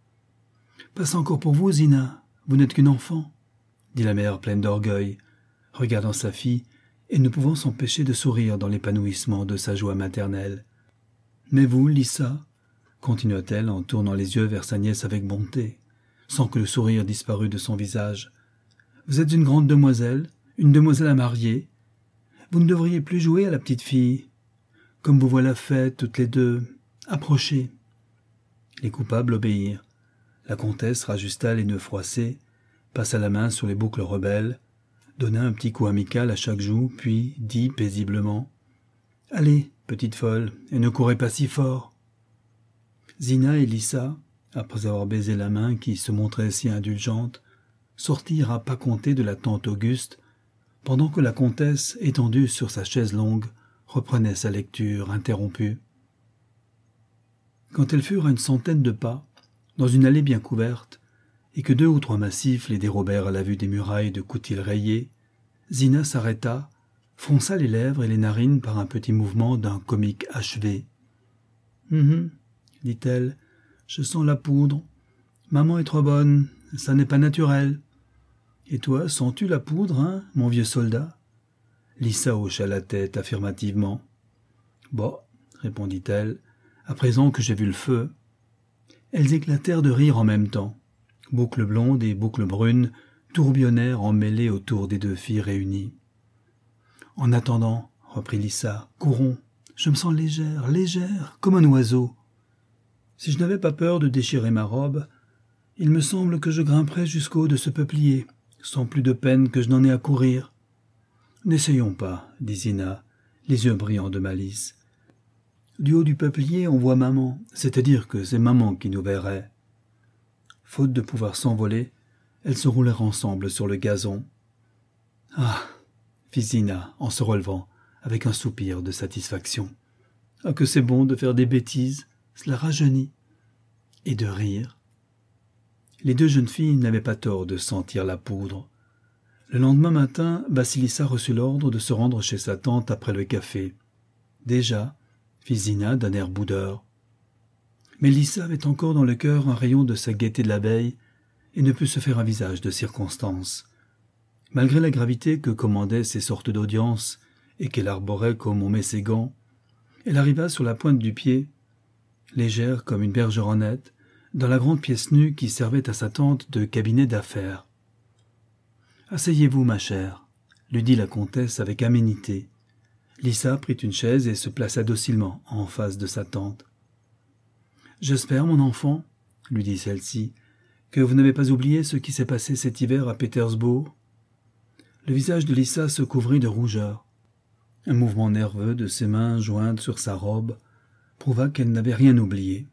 [SPEAKER 1] « Passe encore pour vous, Zina, vous n'êtes qu'une enfant, » dit la mère pleine d'orgueil, regardant sa fille et ne pouvant s'empêcher de sourire dans l'épanouissement de sa joie maternelle. « Mais vous, Lissa, » continua-t-elle en tournant les yeux vers sa nièce avec bonté, sans que le sourire disparût de son visage. « Vous êtes une grande demoiselle, une demoiselle à marier. Vous ne devriez plus jouer à la petite fille. Comme vous voilà faites toutes les deux, approchez. » Les coupables obéirent. La comtesse rajusta les nœuds froissés, passa la main sur les boucles rebelles, donna un petit coup amical à chaque joue, puis dit paisiblement « Allez, petite folle, et ne courez pas si fort. » Zina et Lissa, après avoir baisé la main qui se montrait si indulgente, sortirent à pas comptés de la tente Auguste, pendant que la comtesse, étendue sur sa chaise longue, reprenait sa lecture interrompue. Quand elles furent à une centaine de pas, dans une allée bien couverte, et que 2 ou 3 massifs les dérobèrent à la vue des murailles de coutil rayées, Zina s'arrêta, fronça les lèvres et les narines par un petit mouvement d'un comique achevé. « dit-elle, « je sens la poudre. Maman est trop bonne, ça n'est pas naturel. Et toi, sens-tu la poudre, hein, mon vieux soldat ?» Lissa hocha la tête affirmativement. « Bon, » répondit-elle, « à présent que j'ai vu le feu. » Elles éclatèrent de rire en même temps. Boucles blondes et boucles brunes tourbillonnèrent emmêlées autour des 2 filles réunies. « En attendant, » reprit Lissa, « courons. Je me sens légère, légère, comme un oiseau. Si je n'avais pas peur de déchirer ma robe, il me semble que je grimperais jusqu'au haut de ce peuplier, sans plus de peine que je n'en ai à courir. »« N'essayons pas, » dit Zina, les yeux brillants de malice. « Du haut du peuplier, on voit maman, c'est-à-dire que c'est maman qui nous verrait. » Faute de pouvoir s'envoler, elles se roulèrent ensemble sur le gazon. « Ah !» fit Zina en se relevant, avec un soupir de satisfaction. « Ah, que c'est bon de faire des bêtises, cela rajeunit. » Et de rire. Les 2 jeunes filles n'avaient pas tort de sentir la poudre. Le lendemain matin, Vasilissa reçut l'ordre de se rendre chez sa tante après le café. « Déjà » fit Zina d'un air boudeur. Mais Lissa avait encore dans le cœur un rayon de sa gaieté de la veille et ne put se faire un visage de circonstance. Malgré la gravité que commandaient ces sortes d'audiences et qu'elle arborait comme on met ses gants, elle arriva sur la pointe du pied, légère comme une bergeronnette, dans la grande pièce nue qui servait à sa tante de cabinet d'affaires. « Asseyez-vous, ma chère, » lui dit la comtesse avec aménité. Lissa prit une chaise et se plaça docilement en face de sa tante. « J'espère, mon enfant, » lui dit celle-ci, « que vous n'avez pas oublié ce qui s'est passé cet hiver à Pétersbourg. » Le visage de Lissa se couvrit de rougeur. Un mouvement nerveux de ses mains jointes sur sa robe prouva qu'elle n'avait rien oublié.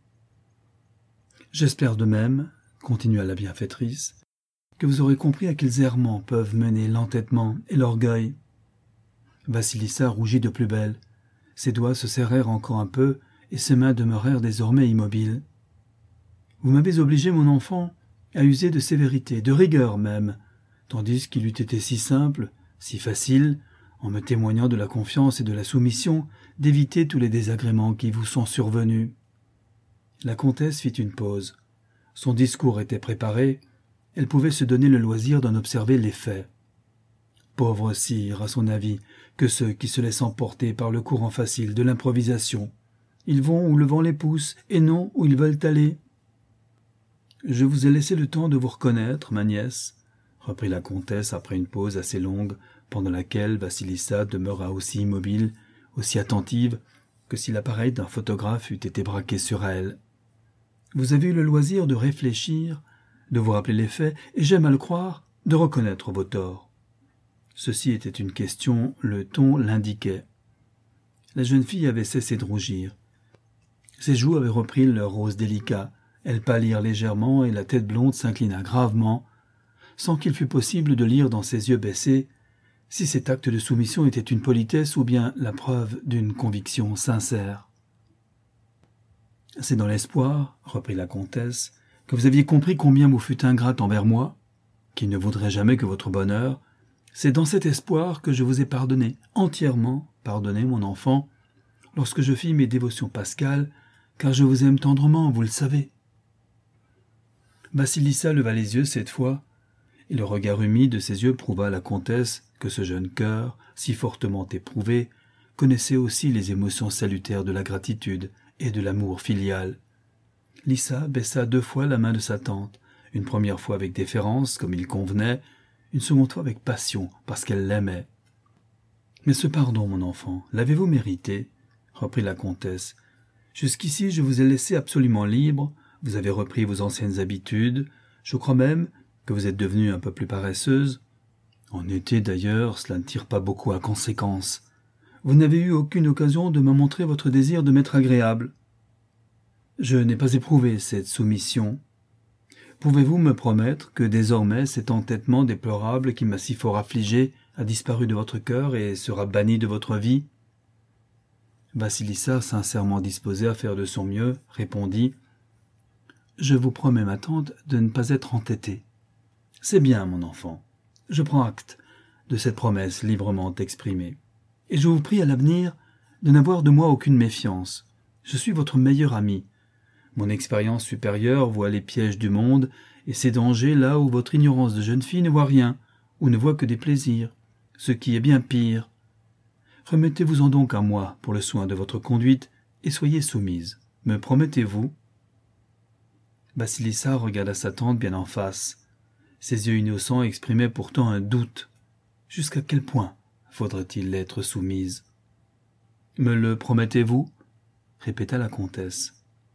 [SPEAKER 1] « J'espère de même, » continua la bienfaitrice, « que vous aurez compris à quels errements peuvent mener l'entêtement et l'orgueil. » Vasilissa rougit de plus belle. Ses doigts se serrèrent encore un peu et ses mains demeurèrent désormais immobiles. « Vous m'avez obligé, mon enfant, à user de sévérité, de rigueur même, tandis qu'il eût été si simple, si facile, en me témoignant de la confiance et de la soumission, d'éviter tous les désagréments qui vous sont survenus. » La comtesse fit une pause. Son discours était préparé, elle pouvait se donner le loisir d'en observer l'effet. Pauvre sire, à son avis, que ceux qui se laissent emporter par le courant facile de l'improvisation. Ils vont où le vent les pousse, et non où ils veulent aller. « Je vous ai laissé le temps de vous reconnaître, ma nièce, » reprit la comtesse après une pause assez longue, pendant laquelle Vassilissa demeura aussi immobile, aussi attentive, que si l'appareil d'un photographe eût été braqué sur elle. « Vous avez eu le loisir de réfléchir, de vous rappeler les faits, et j'aime à le croire, de reconnaître vos torts. » Ceci était une question, le ton l'indiquait. La jeune fille avait cessé de rougir. Ses joues avaient repris leur rose délicat, elles pâlirent légèrement et la tête blonde s'inclina gravement, sans qu'il fût possible de lire dans ses yeux baissés si cet acte de soumission était une politesse ou bien la preuve d'une conviction sincère. « C'est dans l'espoir, reprit la comtesse, que vous aviez compris combien vous fûtes ingrate envers moi, qui ne voudrais jamais que votre bonheur. C'est dans cet espoir que je vous ai pardonné, entièrement pardonné, mon enfant, lorsque je fis mes dévotions pascales, car je vous aime tendrement, vous le savez. » Vassilissa leva les yeux cette fois, et le regard humide de ses yeux prouva à la comtesse que ce jeune cœur, si fortement éprouvé, connaissait aussi les émotions salutaires de la gratitude et de l'amour filial. Lissa baissa 2 fois la main de sa tante, une première fois avec déférence, comme il convenait, une seconde fois avec passion, parce qu'elle l'aimait. « Mais ce pardon, mon enfant, l'avez-vous mérité ?» reprit la comtesse. « Jusqu'ici, je vous ai laissé absolument libre, vous avez repris vos anciennes habitudes, je crois même que vous êtes devenue un peu plus paresseuse. En été, d'ailleurs, cela ne tire pas beaucoup à conséquence. Vous n'avez eu aucune occasion de me montrer votre désir de m'être agréable. Je n'ai pas éprouvé cette soumission. Pouvez-vous me promettre que désormais cet entêtement déplorable qui m'a si fort affligé a disparu de votre cœur et sera banni de votre vie ?» Vassilissa, sincèrement disposée à faire de son mieux, répondit « Je vous promets, ma tante, de ne pas être entêtée. »« C'est bien, mon enfant. Je prends acte de cette promesse librement exprimée. Et je vous prie à l'avenir de n'avoir de moi aucune méfiance. Je suis votre meilleur ami. Mon expérience supérieure voit les pièges du monde et ses dangers là où votre ignorance de jeune fille ne voit rien, ou ne voit que des plaisirs, ce qui est bien pire. Remettez-vous-en donc à moi pour le soin de votre conduite et soyez soumise. Me promettez-vous » Vassilissa regarda sa tante bien en face. Ses yeux innocents exprimaient pourtant un doute. Jusqu'à quel point faudrait-il être soumise ? « Me le promettez-vous » répéta la comtesse.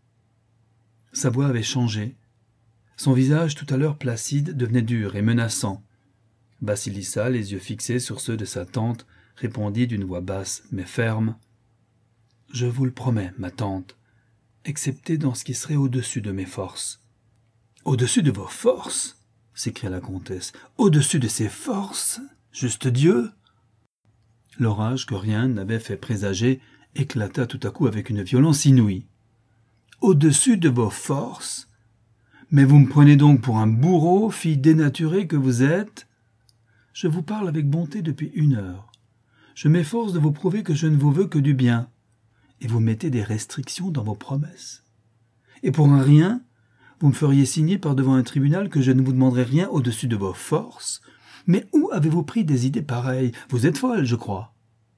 [SPEAKER 1] Sa voix avait changé. Son visage, tout à l'heure placide, devenait dur et menaçant. Vassilissa, les yeux fixés sur ceux de sa tante, répondit d'une voix basse mais ferme. « Je vous le promets, ma tante, excepté dans ce qui serait au-dessus de mes forces. »« Au-dessus de vos forces ?» s'écria la comtesse. « Au-dessus de ses forces, juste Dieu !» L'orage que rien n'avait fait présager éclata tout à coup avec une violence inouïe. « Au-dessus de vos forces ? Mais vous me prenez donc pour un bourreau, fille dénaturée que vous êtes ? Je vous parle avec bonté depuis 1 heure. Je m'efforce de vous prouver que je ne vous veux que du bien. Et vous mettez des restrictions dans vos promesses. Et pour un rien, vous me feriez signer par devant un tribunal que je ne vous demanderai rien au-dessus de vos forces. Mais où avez-vous pris des idées pareilles ? Vous êtes folle, je crois. »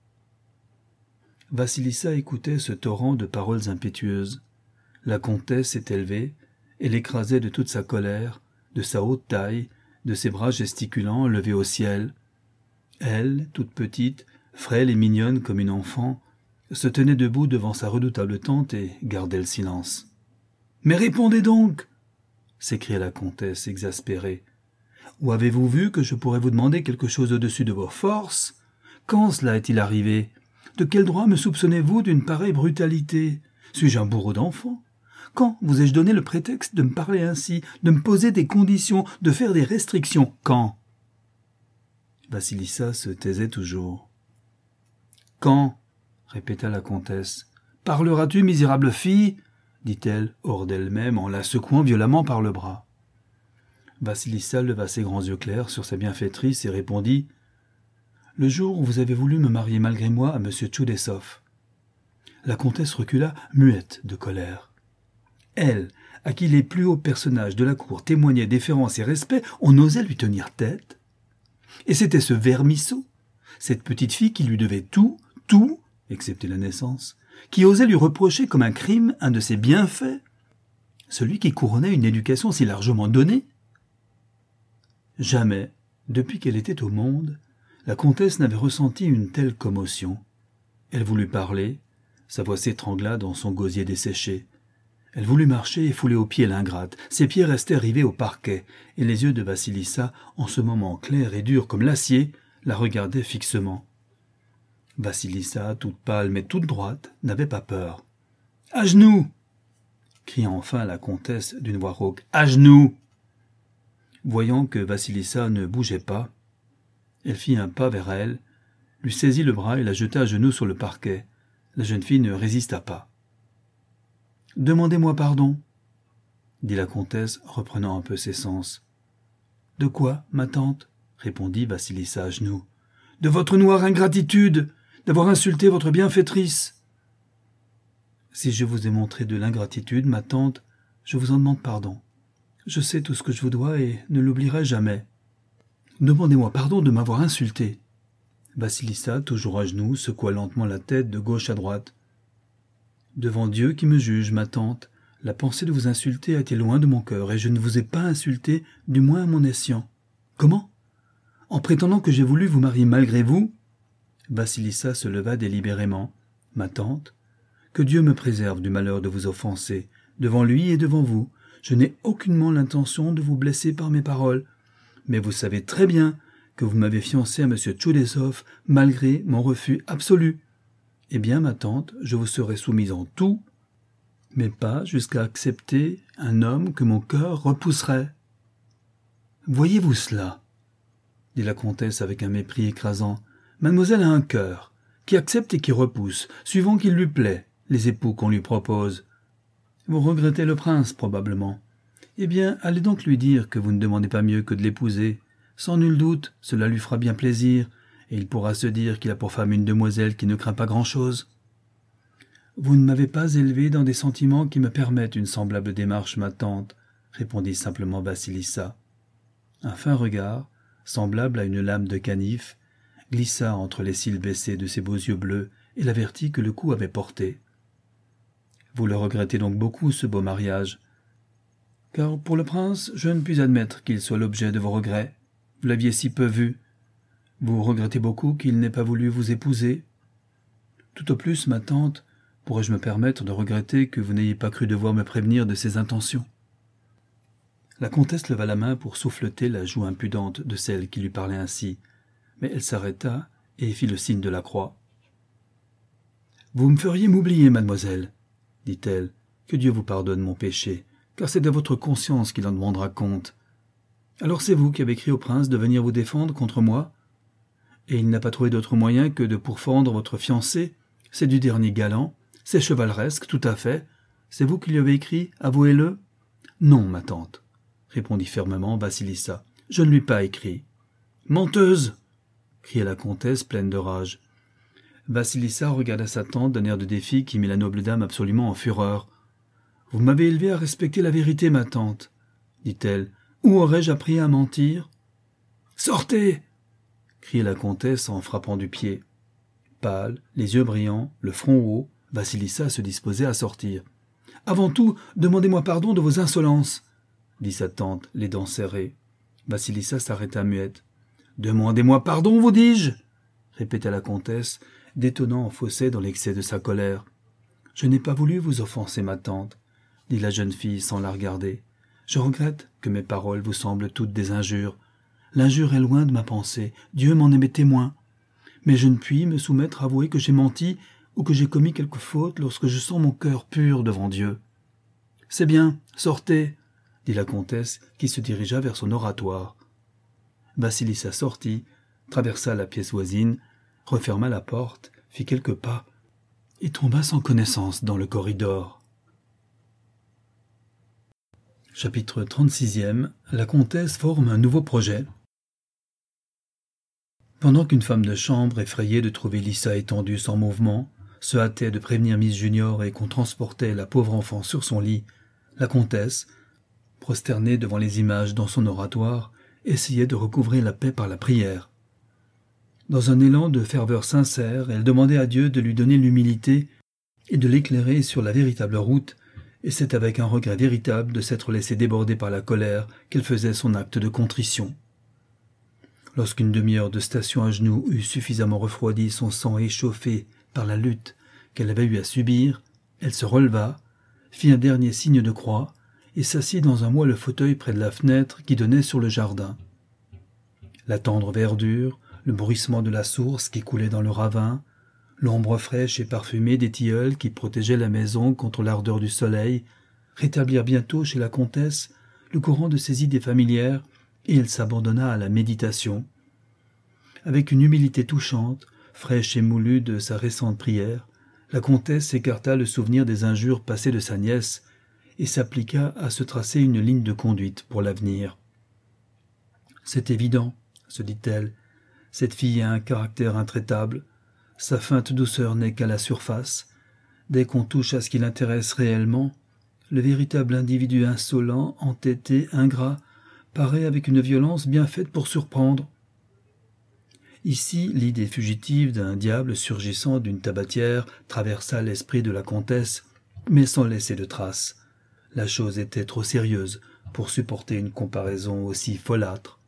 [SPEAKER 1] Vassilissa écoutait ce torrent de paroles impétueuses. La comtesse s'était levée et l'écrasait de toute sa colère, de sa haute taille, de ses bras gesticulants levés au ciel. Elle, toute petite, frêle et mignonne comme une enfant, se tenait debout devant sa redoutable tante et gardait le silence. « Mais répondez donc !» s'écria la comtesse exaspérée. « Où avez-vous vu que je pourrais vous demander quelque chose au-dessus de vos forces ? Quand cela est-il arrivé ? De quel droit me soupçonnez-vous d'une pareille brutalité ? Suis-je un bourreau d'enfant ? Quand vous ai-je donné le prétexte de me parler ainsi, de me poser des conditions, de faire des restrictions ? Quand » Vassilissa se taisait toujours. « Quand » répéta la comtesse. « Parleras-tu, misérable fille » dit-elle, hors d'elle-même, en la secouant violemment par le bras. Vassilissa leva ses grands yeux clairs sur sa bienfaitrice et répondit « Le jour où vous avez voulu me marier malgré moi à M. Tchoudessov. » La comtesse recula, muette de colère. Elle, à qui les plus hauts personnages de la cour témoignaient déférence et respect, on osait lui tenir tête. Et c'était ce vermisseau, cette petite fille qui lui devait tout, excepté la naissance, qui osait lui reprocher comme un crime un de ses bienfaits, celui qui couronnait une éducation si largement donnée. Jamais, depuis qu'elle était au monde, la comtesse n'avait ressenti une telle commotion. Elle voulut parler, sa voix s'étrangla dans son gosier desséché. Elle voulut marcher et fouler aux pieds l'ingrate. Ses pieds restaient rivés au parquet, et les yeux de Vassilissa, en ce moment clairs et durs comme l'acier, la regardaient fixement. Vassilissa, toute pâle mais toute droite, n'avait pas peur. « À genoux !» cria enfin la comtesse d'une voix rauque. « À genoux !» Voyant que Vassilissa ne bougeait pas, elle fit un pas vers elle, lui saisit le bras et la jeta à genoux sur le parquet. La jeune fille ne résista pas. « Demandez-moi pardon, » dit la comtesse, reprenant un peu ses sens. « De quoi, ma tante ?» répondit Vassilissa à genoux. « De votre noire ingratitude, d'avoir insulté votre bienfaitrice. »« Si je vous ai montré de l'ingratitude, ma tante, je vous en demande pardon. Je sais tout ce que je vous dois et ne l'oublierai jamais. Demandez-moi pardon de m'avoir insulté. » Vassilissa, toujours à genoux, secoua lentement la tête de gauche à droite. « Devant Dieu qui me juge, ma tante, la pensée de vous insulter a été loin de mon cœur, et je ne vous ai pas insulté, du moins à mon escient. »« Comment ? En prétendant que j'ai voulu vous marier malgré vous ?» Vassilissa se leva délibérément. « Ma tante, que Dieu me préserve du malheur de vous offenser, devant lui et devant vous. Je n'ai aucunement l'intention de vous blesser par mes paroles. Mais vous savez très bien que vous m'avez fiancé à M. Tchoudessov malgré mon refus absolu. Eh bien, ma tante, je vous serai soumise en tout, mais pas jusqu'à accepter un homme que mon cœur repousserait. »« Voyez-vous cela ?» dit la comtesse avec un mépris écrasant. « Mademoiselle a un cœur, qui accepte et qui repousse, suivant qu'il lui plaît, les époux qu'on lui propose. Vous regrettez le prince, probablement. Eh bien, allez donc lui dire que vous ne demandez pas mieux que de l'épouser. Sans nul doute, cela lui fera bien plaisir, et il pourra se dire qu'il a pour femme une demoiselle qui ne craint pas grand-chose. » « Vous ne m'avez pas élevé dans des sentiments qui me permettent une semblable démarche, ma tante, » répondit simplement Vassilissa. Un fin regard, semblable à une lame de canif, glissa entre les cils baissés de ses beaux yeux bleus et l'avertit que le coup avait porté. « Vous le regrettez donc beaucoup, ce beau mariage. Car pour le prince, je ne puis admettre qu'il soit l'objet de vos regrets. Vous l'aviez si peu vu. Vous regrettez beaucoup qu'il n'ait pas voulu vous épouser. Tout au plus, ma tante, pourrais-je me permettre de regretter que vous n'ayez pas cru devoir me prévenir de ses intentions ?» La comtesse leva la main pour souffleter la joue impudente de celle qui lui parlait ainsi, mais elle s'arrêta et fit le signe de la croix. « Vous me feriez m'oublier, mademoiselle, » dit-elle, « que Dieu vous pardonne mon péché, car c'est à votre conscience qu'il en demandera compte. Alors c'est vous qui avez écrit au prince de venir vous défendre contre moi, et il n'a pas trouvé d'autre moyen que de pourfendre votre fiancé. C'est du dernier galant, c'est chevaleresque, tout à fait. C'est vous qui lui avez écrit, avouez-le. »« Non, ma tante, » répondit fermement Vassilissa, « je ne lui ai pas écrit. »« Menteuse !» cria la comtesse pleine de rage. Vassilissa regarda sa tante d'un air de défi qui mit la noble dame absolument en fureur. « Vous m'avez élevée à respecter la vérité, ma tante, » dit-elle. « Où aurais-je appris à mentir ?»« Sortez !» criait la comtesse en frappant du pied. Pâle, les yeux brillants, le front haut, Vassilissa se disposait à sortir. « Avant tout, demandez-moi pardon de vos insolences, » dit sa tante, les dents serrées. Vassilissa s'arrêta muette. « Demandez-moi pardon, vous dis-je » répéta la comtesse, détonnant en fausset dans l'excès de sa colère. « Je n'ai pas voulu vous offenser, ma tante, » dit la jeune fille sans la regarder. « Je regrette que mes paroles vous semblent toutes des injures. L'injure est loin de ma pensée, Dieu m'en est mes témoins. Mais je ne puis me soumettre à avouer que j'ai menti ou que j'ai commis quelque faute lorsque je sens mon cœur pur devant Dieu. »« C'est bien, sortez, » dit la comtesse qui se dirigea vers son oratoire. Vassilissa sortit, traversa la pièce voisine, referma la porte, fit quelques pas, et tomba sans connaissance dans le corridor. Chapitre 36e. La comtesse forme un nouveau projet. Pendant qu'une femme de chambre, effrayée de trouver Lisa étendue sans mouvement, se hâtait de prévenir Miss Junior et qu'on transportait la pauvre enfant sur son lit, la comtesse, prosternée devant les images dans son oratoire, essayait de recouvrer la paix par la prière. Dans un élan de ferveur sincère, elle demandait à Dieu de lui donner l'humilité et de l'éclairer sur la véritable route, et c'est avec un regret véritable de s'être laissée déborder par la colère qu'elle faisait son acte de contrition. Lorsqu'une demi-heure de station à genoux eut suffisamment refroidi son sang échauffé par la lutte qu'elle avait eu à subir, elle se releva, fit un dernier signe de croix et s'assit dans un moelleux fauteuil près de la fenêtre qui donnait sur le jardin. La tendre verdure, le bruissement de la source qui coulait dans le ravin, l'ombre fraîche et parfumée des tilleuls qui protégeaient la maison contre l'ardeur du soleil, rétablirent bientôt chez la comtesse le courant de ses idées familières, et elle s'abandonna à la méditation. Avec une humilité touchante, fraîche et moulue de sa récente prière, la comtesse écarta le souvenir des injures passées de sa nièce et s'appliqua à se tracer une ligne de conduite pour l'avenir. « C'est évident, se dit-elle, cette fille a un caractère intraitable. Sa feinte douceur n'est qu'à la surface. Dès qu'on touche à ce qui l'intéresse réellement, le véritable individu insolent, entêté, ingrat, paraît avec une violence bien faite pour surprendre. » Ici, l'idée fugitive d'un diable surgissant d'une tabatière traversa l'esprit de la comtesse, mais sans laisser de traces. La chose était trop sérieuse pour supporter une comparaison aussi folâtre.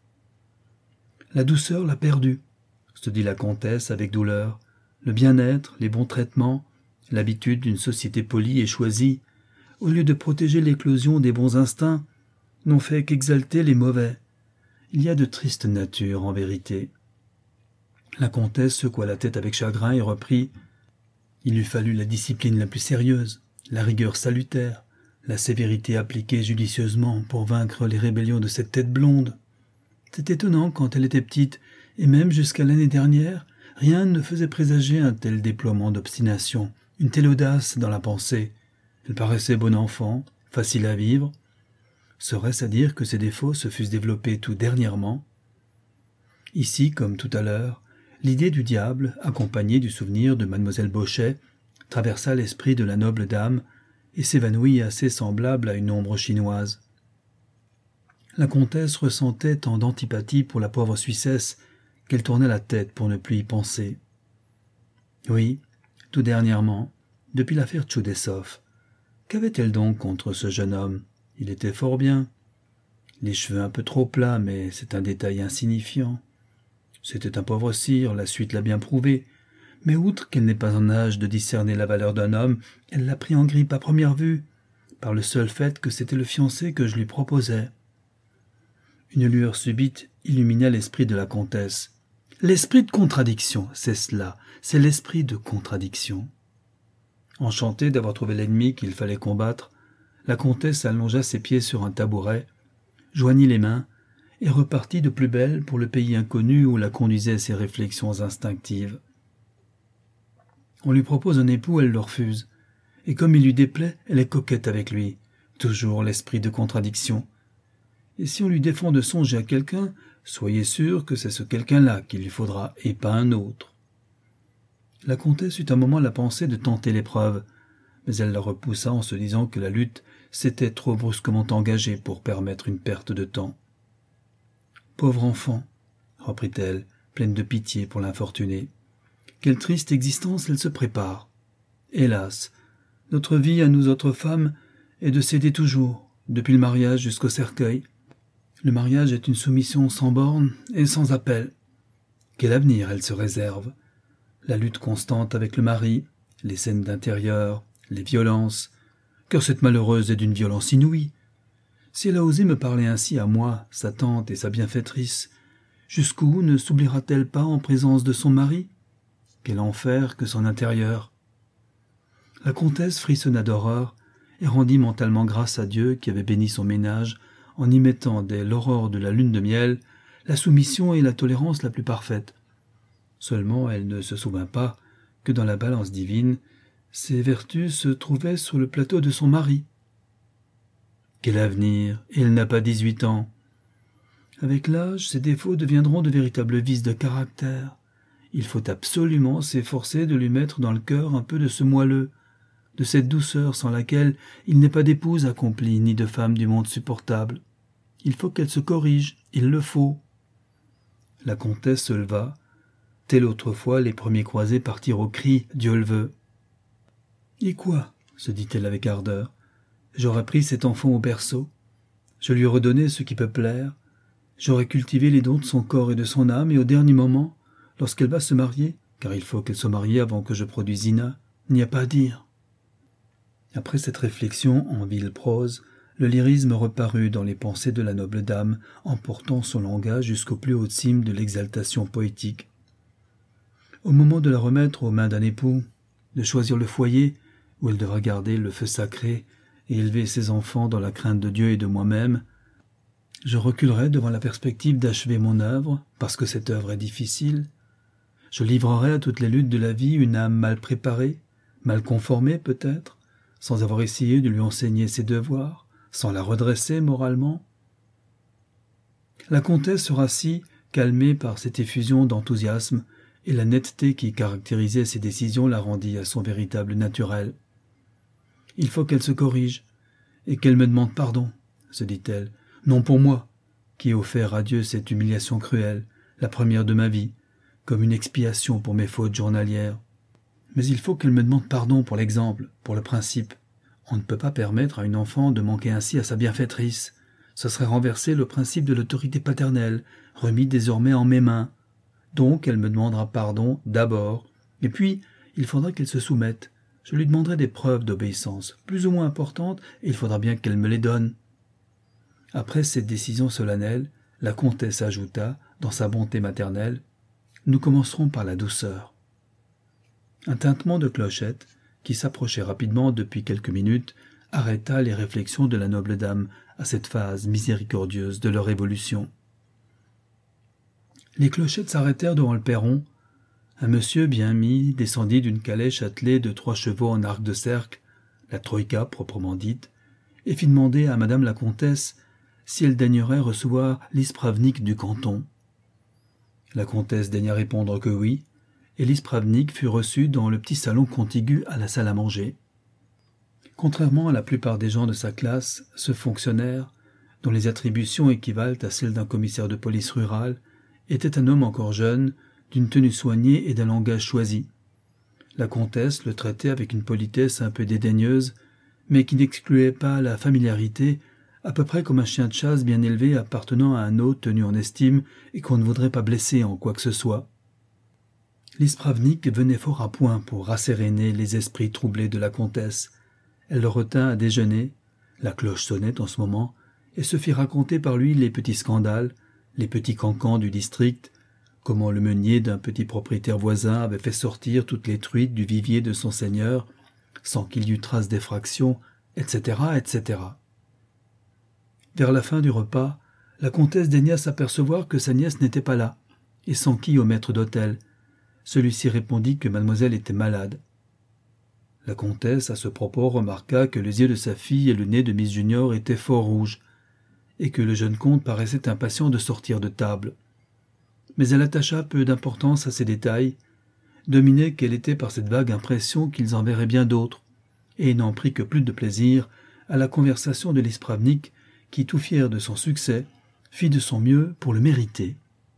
[SPEAKER 1] « La douceur l'a perdue, » se dit la comtesse avec douleur. Le bien-être, les bons traitements, l'habitude d'une société polie et choisie, au lieu de protéger l'éclosion des bons instincts, n'ont fait qu'exalter les mauvais. Il y a de tristes natures, en vérité. La comtesse secoua la tête avec chagrin et reprit. Il lui fallut la discipline la plus sérieuse, la rigueur salutaire, la sévérité appliquée judicieusement pour vaincre les rébellions de cette tête blonde. C'est étonnant, quand elle était petite, et même jusqu'à l'année dernière, rien ne faisait présager un tel déploiement d'obstination, une telle audace dans la pensée. Elle paraissait bon enfant, facile à vivre. Serait-ce à dire que ses défauts se fussent développés tout dernièrement? Ici, comme tout à l'heure, l'idée du diable, accompagnée du souvenir de mademoiselle Bauchet, traversa l'esprit de la noble dame et s'évanouit assez semblable à une ombre chinoise. La comtesse ressentait tant d'antipathie pour la pauvre Suissesse qu'elle tournait la tête pour ne plus y penser. Oui, tout dernièrement, depuis l'affaire Tchoudessov, qu'avait-elle donc contre ce jeune homme? Il était fort bien. Les cheveux un peu trop plats, mais c'est un détail insignifiant. C'était un pauvre sire, la suite l'a bien prouvé, mais outre qu'elle n'est pas en âge de discerner la valeur d'un homme, elle l'a pris en grippe à première vue, par le seul fait que c'était le fiancé que je lui proposais. Une lueur subite illumina l'esprit de la comtesse. L'esprit de contradiction, c'est cela, c'est l'esprit de contradiction. Enchantée d'avoir trouvé l'ennemi qu'il fallait combattre, la comtesse allongea ses pieds sur un tabouret, joignit les mains et repartit de plus belle pour le pays inconnu où la conduisaient ses réflexions instinctives. On lui propose un époux, elle le refuse, et comme il lui déplaît, elle est coquette avec lui, toujours l'esprit de contradiction. Et si on lui défend de songer à quelqu'un, soyez sûr que c'est ce quelqu'un-là qu'il lui faudra, et pas un autre. La comtesse eut un moment la pensée de tenter l'épreuve, mais elle la repoussa en se disant que la lutte s'était trop brusquement engagée pour permettre une perte de temps. « Pauvre enfant, » reprit-elle, pleine de pitié pour l'infortunée, « quelle triste existence elle se prépare. Hélas, notre vie à nous autres femmes est de céder toujours, depuis le mariage jusqu'au cercueil. Le mariage est une soumission sans bornes et sans appel. Quel avenir elle se réserve? La lutte constante avec le mari, les scènes d'intérieur, les violences, car cette malheureuse est d'une violence inouïe. Si elle a osé me parler ainsi à moi, sa tante et sa bienfaitrice, jusqu'où ne s'oubliera-t-elle pas en présence de son mari? Quel enfer que son intérieur! La comtesse frissonna d'horreur et rendit mentalement grâce à Dieu qui avait béni son ménage en y mettant dès l'aurore de la lune de miel la soumission et la tolérance la plus parfaite. Seulement elle ne se souvint pas que dans la balance divine, Ses vertus se trouvaient sur le plateau de son mari. Quel avenir? Il n'a pas 18 ans. Avec l'âge, ses défauts deviendront de véritables vices de caractère. Il faut absolument s'efforcer de lui mettre dans le cœur un peu de ce moelleux, de cette douceur sans laquelle il n'est pas d'épouse accomplie ni de femme du monde supportable. Il faut qu'elle se corrige, il le faut. La comtesse se leva. Telle autrefois, les premiers croisés partirent au cri « Dieu le veut ». « Et quoi ?» se dit-elle avec ardeur. « J'aurais pris cet enfant au berceau. Je lui ai redonné ce qui peut plaire. J'aurais cultivé les dons de son corps et de son âme, et au dernier moment, lorsqu'elle va se marier, car il faut qu'elle soit mariée avant que je produise Zina, il n'y a pas à dire. » Après cette réflexion en vile prose, le lyrisme reparut dans les pensées de la noble dame, emportant son langage jusqu'aux plus hautes cimes de l'exaltation poétique. Au moment de la remettre aux mains d'un époux, de choisir le foyer où elle devra garder le feu sacré et élever ses enfants dans la crainte de Dieu et de moi-même, je reculerai devant la perspective d'achever mon œuvre, parce que cette œuvre est difficile. Je livrerai à toutes les luttes de la vie une âme mal préparée, mal conformée peut-être, sans avoir essayé de lui enseigner ses devoirs, sans la redresser moralement. La comtesse se rassit, calmée par cette effusion d'enthousiasme, et la netteté qui caractérisait ses décisions la rendit à son véritable naturel. Il faut qu'elle se corrige, et qu'elle me demande pardon, se dit-elle, non pour moi, qui ai offert à Dieu cette humiliation cruelle, la première de ma vie, comme une expiation pour mes fautes journalières. Mais il faut qu'elle me demande pardon pour l'exemple, pour le principe. On ne peut pas permettre à une enfant de manquer ainsi à sa bienfaitrice. Ce serait renverser le principe de l'autorité paternelle, remis désormais en mes mains. Donc elle me demandera pardon d'abord, et puis il faudra qu'elle se soumette. Je lui demanderai des preuves d'obéissance, plus ou moins importantes, et il faudra bien qu'elle me les donne. Après cette décision solennelle, la comtesse ajouta, dans sa bonté maternelle, « Nous commencerons par la douceur. » Un tintement de clochette, qui s'approchait rapidement depuis quelques minutes, arrêta les réflexions de la noble dame à cette phase miséricordieuse de leur évolution. Les clochettes s'arrêtèrent devant le perron. Un monsieur bien mis descendit d'une calèche attelée de 3 chevaux en arc de cercle, la troïka proprement dite, et fit demander à madame la comtesse si elle daignerait recevoir l'ispravnik du canton. La comtesse daigna répondre que oui, et l'ispravnik fut reçu dans le petit salon contigu à la salle à manger. Contrairement à la plupart des gens de sa classe, ce fonctionnaire, dont les attributions équivalent à celles d'un commissaire de police rural, était un homme encore jeune, d'une tenue soignée et d'un langage choisi. La comtesse le traitait avec une politesse un peu dédaigneuse, mais qui n'excluait pas la familiarité, à peu près comme un chien de chasse bien élevé appartenant à un hôte tenu en estime et qu'on ne voudrait pas blesser en quoi que ce soit. L'ispravnik venait fort à point pour rasséréner les esprits troublés de la comtesse. Elle le retint à déjeuner, la cloche sonnait en ce moment, et se fit raconter par lui les petits scandales, les petits cancans du district, comment le meunier d'un petit propriétaire voisin avait fait sortir toutes les truites du vivier de son seigneur, sans qu'il y eût trace d'effraction, etc., etc. Vers la fin du repas, la comtesse daigna s'apercevoir que sa nièce n'était pas là, et s'enquit au maître d'hôtel. Celui-ci répondit que mademoiselle était malade. La comtesse, à ce propos, remarqua que les yeux de sa fille et le nez de Miss Junior étaient fort rouges, et que le jeune comte paraissait impatient de sortir de table. Mais elle attacha peu d'importance à ces détails, dominait quelle était par cette vague impression qu'ils en verraient bien d'autres, et n'en prit que plus de plaisir à la conversation de l'ispravnik qui, tout fier de son succès, fit de son mieux pour le mériter.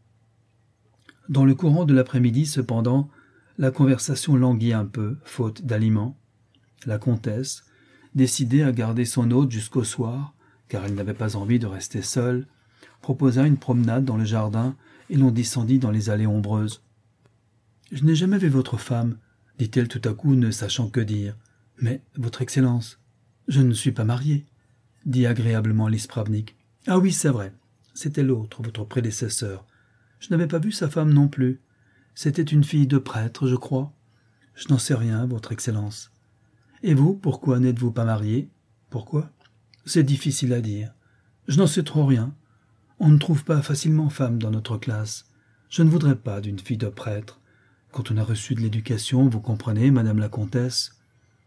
[SPEAKER 1] Dans le courant de l'après-midi, cependant, la conversation languit un peu, faute d'aliments. La comtesse, décidée à garder son hôte jusqu'au soir, car elle n'avait pas envie de rester seule, proposa une promenade dans le jardin et l'on descendit dans les allées ombreuses. « Je n'ai jamais vu votre femme, » dit-elle tout à coup, ne sachant que dire. « Mais, votre Excellence, je ne suis pas mariée, » dit agréablement l'ispravnik. « Ah oui, c'est vrai, c'était l'autre, votre prédécesseur. Je n'avais pas vu sa femme non plus. C'était une fille de prêtre, je crois. Je n'en sais rien, votre Excellence. Et vous, pourquoi n'êtes-vous pas mariée? Pourquoi? C'est difficile à dire. Je n'en sais trop rien. On ne trouve pas facilement femme dans notre classe. Je ne voudrais pas d'une fille de prêtre. Quand on a reçu de l'éducation, vous comprenez, madame la comtesse.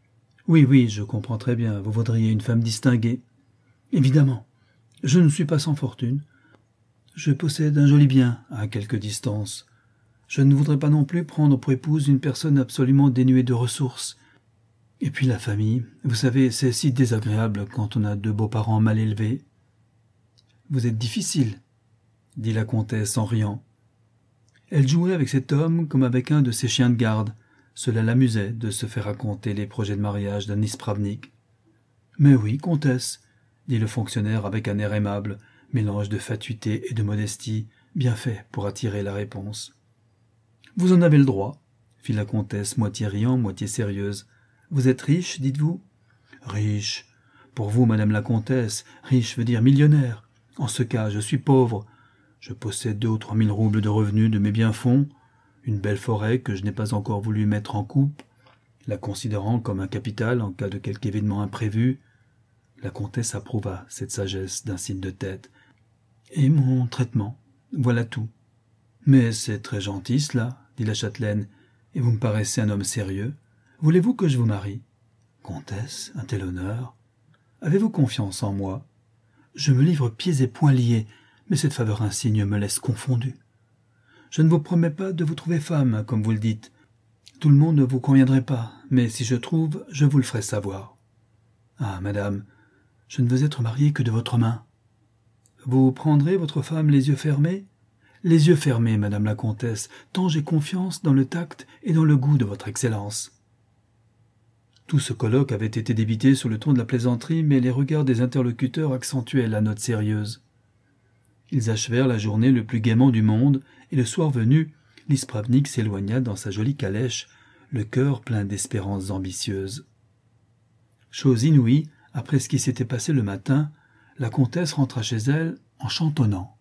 [SPEAKER 1] Oui, oui, je comprends très bien, vous voudriez une femme distinguée. Évidemment, je ne suis pas sans fortune. Je possède un joli bien, à quelque distance. Je ne voudrais pas non plus prendre pour épouse une personne absolument dénuée de ressources. Et puis la famille, vous savez, c'est si désagréable quand on a deux beaux-parents mal élevés. Vous êtes difficile, dit la comtesse en riant. Elle jouait avec cet homme comme avec un de ses chiens de garde. Cela l'amusait de se faire raconter les projets de mariage d'un ispravnik. « Mais oui, comtesse, » dit le fonctionnaire avec un air aimable, mélange de fatuité et de modestie, bien fait pour attirer la réponse. « Vous en avez le droit, » fit la comtesse, moitié riant, moitié sérieuse. « Vous êtes riche, dites-vous ?»« Riche. Pour vous, madame la comtesse, riche veut dire millionnaire. En ce cas, je suis pauvre. Je possède 2 ou 3 000 roubles de revenus de mes biens-fonds, une belle forêt que je n'ai pas encore voulu mettre en coupe, la considérant comme un capital en cas de quelque événement imprévu. » La comtesse approuva cette sagesse d'un signe de tête. « Et mon traitement, voilà tout. »« Mais c'est très gentil cela, » dit la châtelaine, « et vous me paraissez un homme sérieux. Voulez-vous que je vous marie ?»« Comtesse, un tel honneur. Avez-vous confiance en moi ? Je me livre pieds et poings liés, mais cette faveur insigne me laisse confondu. Je ne vous promets pas de vous trouver femme, comme vous le dites. Tout le monde ne vous conviendrait pas, mais si je trouve, je vous le ferai savoir. Ah, madame, je ne veux être marié que de votre main. Vous prendrez votre femme les yeux fermés ? Les yeux fermés, madame la comtesse, tant j'ai confiance dans le tact et dans le goût de votre excellence. Tout ce colloque avait été débité sous le ton de la plaisanterie, mais les regards des interlocuteurs accentuaient la note sérieuse. Ils achevèrent la journée le plus gaiement du monde, et le soir venu, l'ispravnik s'éloigna dans sa jolie calèche, le cœur plein d'espérances ambitieuses. Chose inouïe, après ce qui s'était passé le matin, la comtesse rentra chez elle en chantonnant.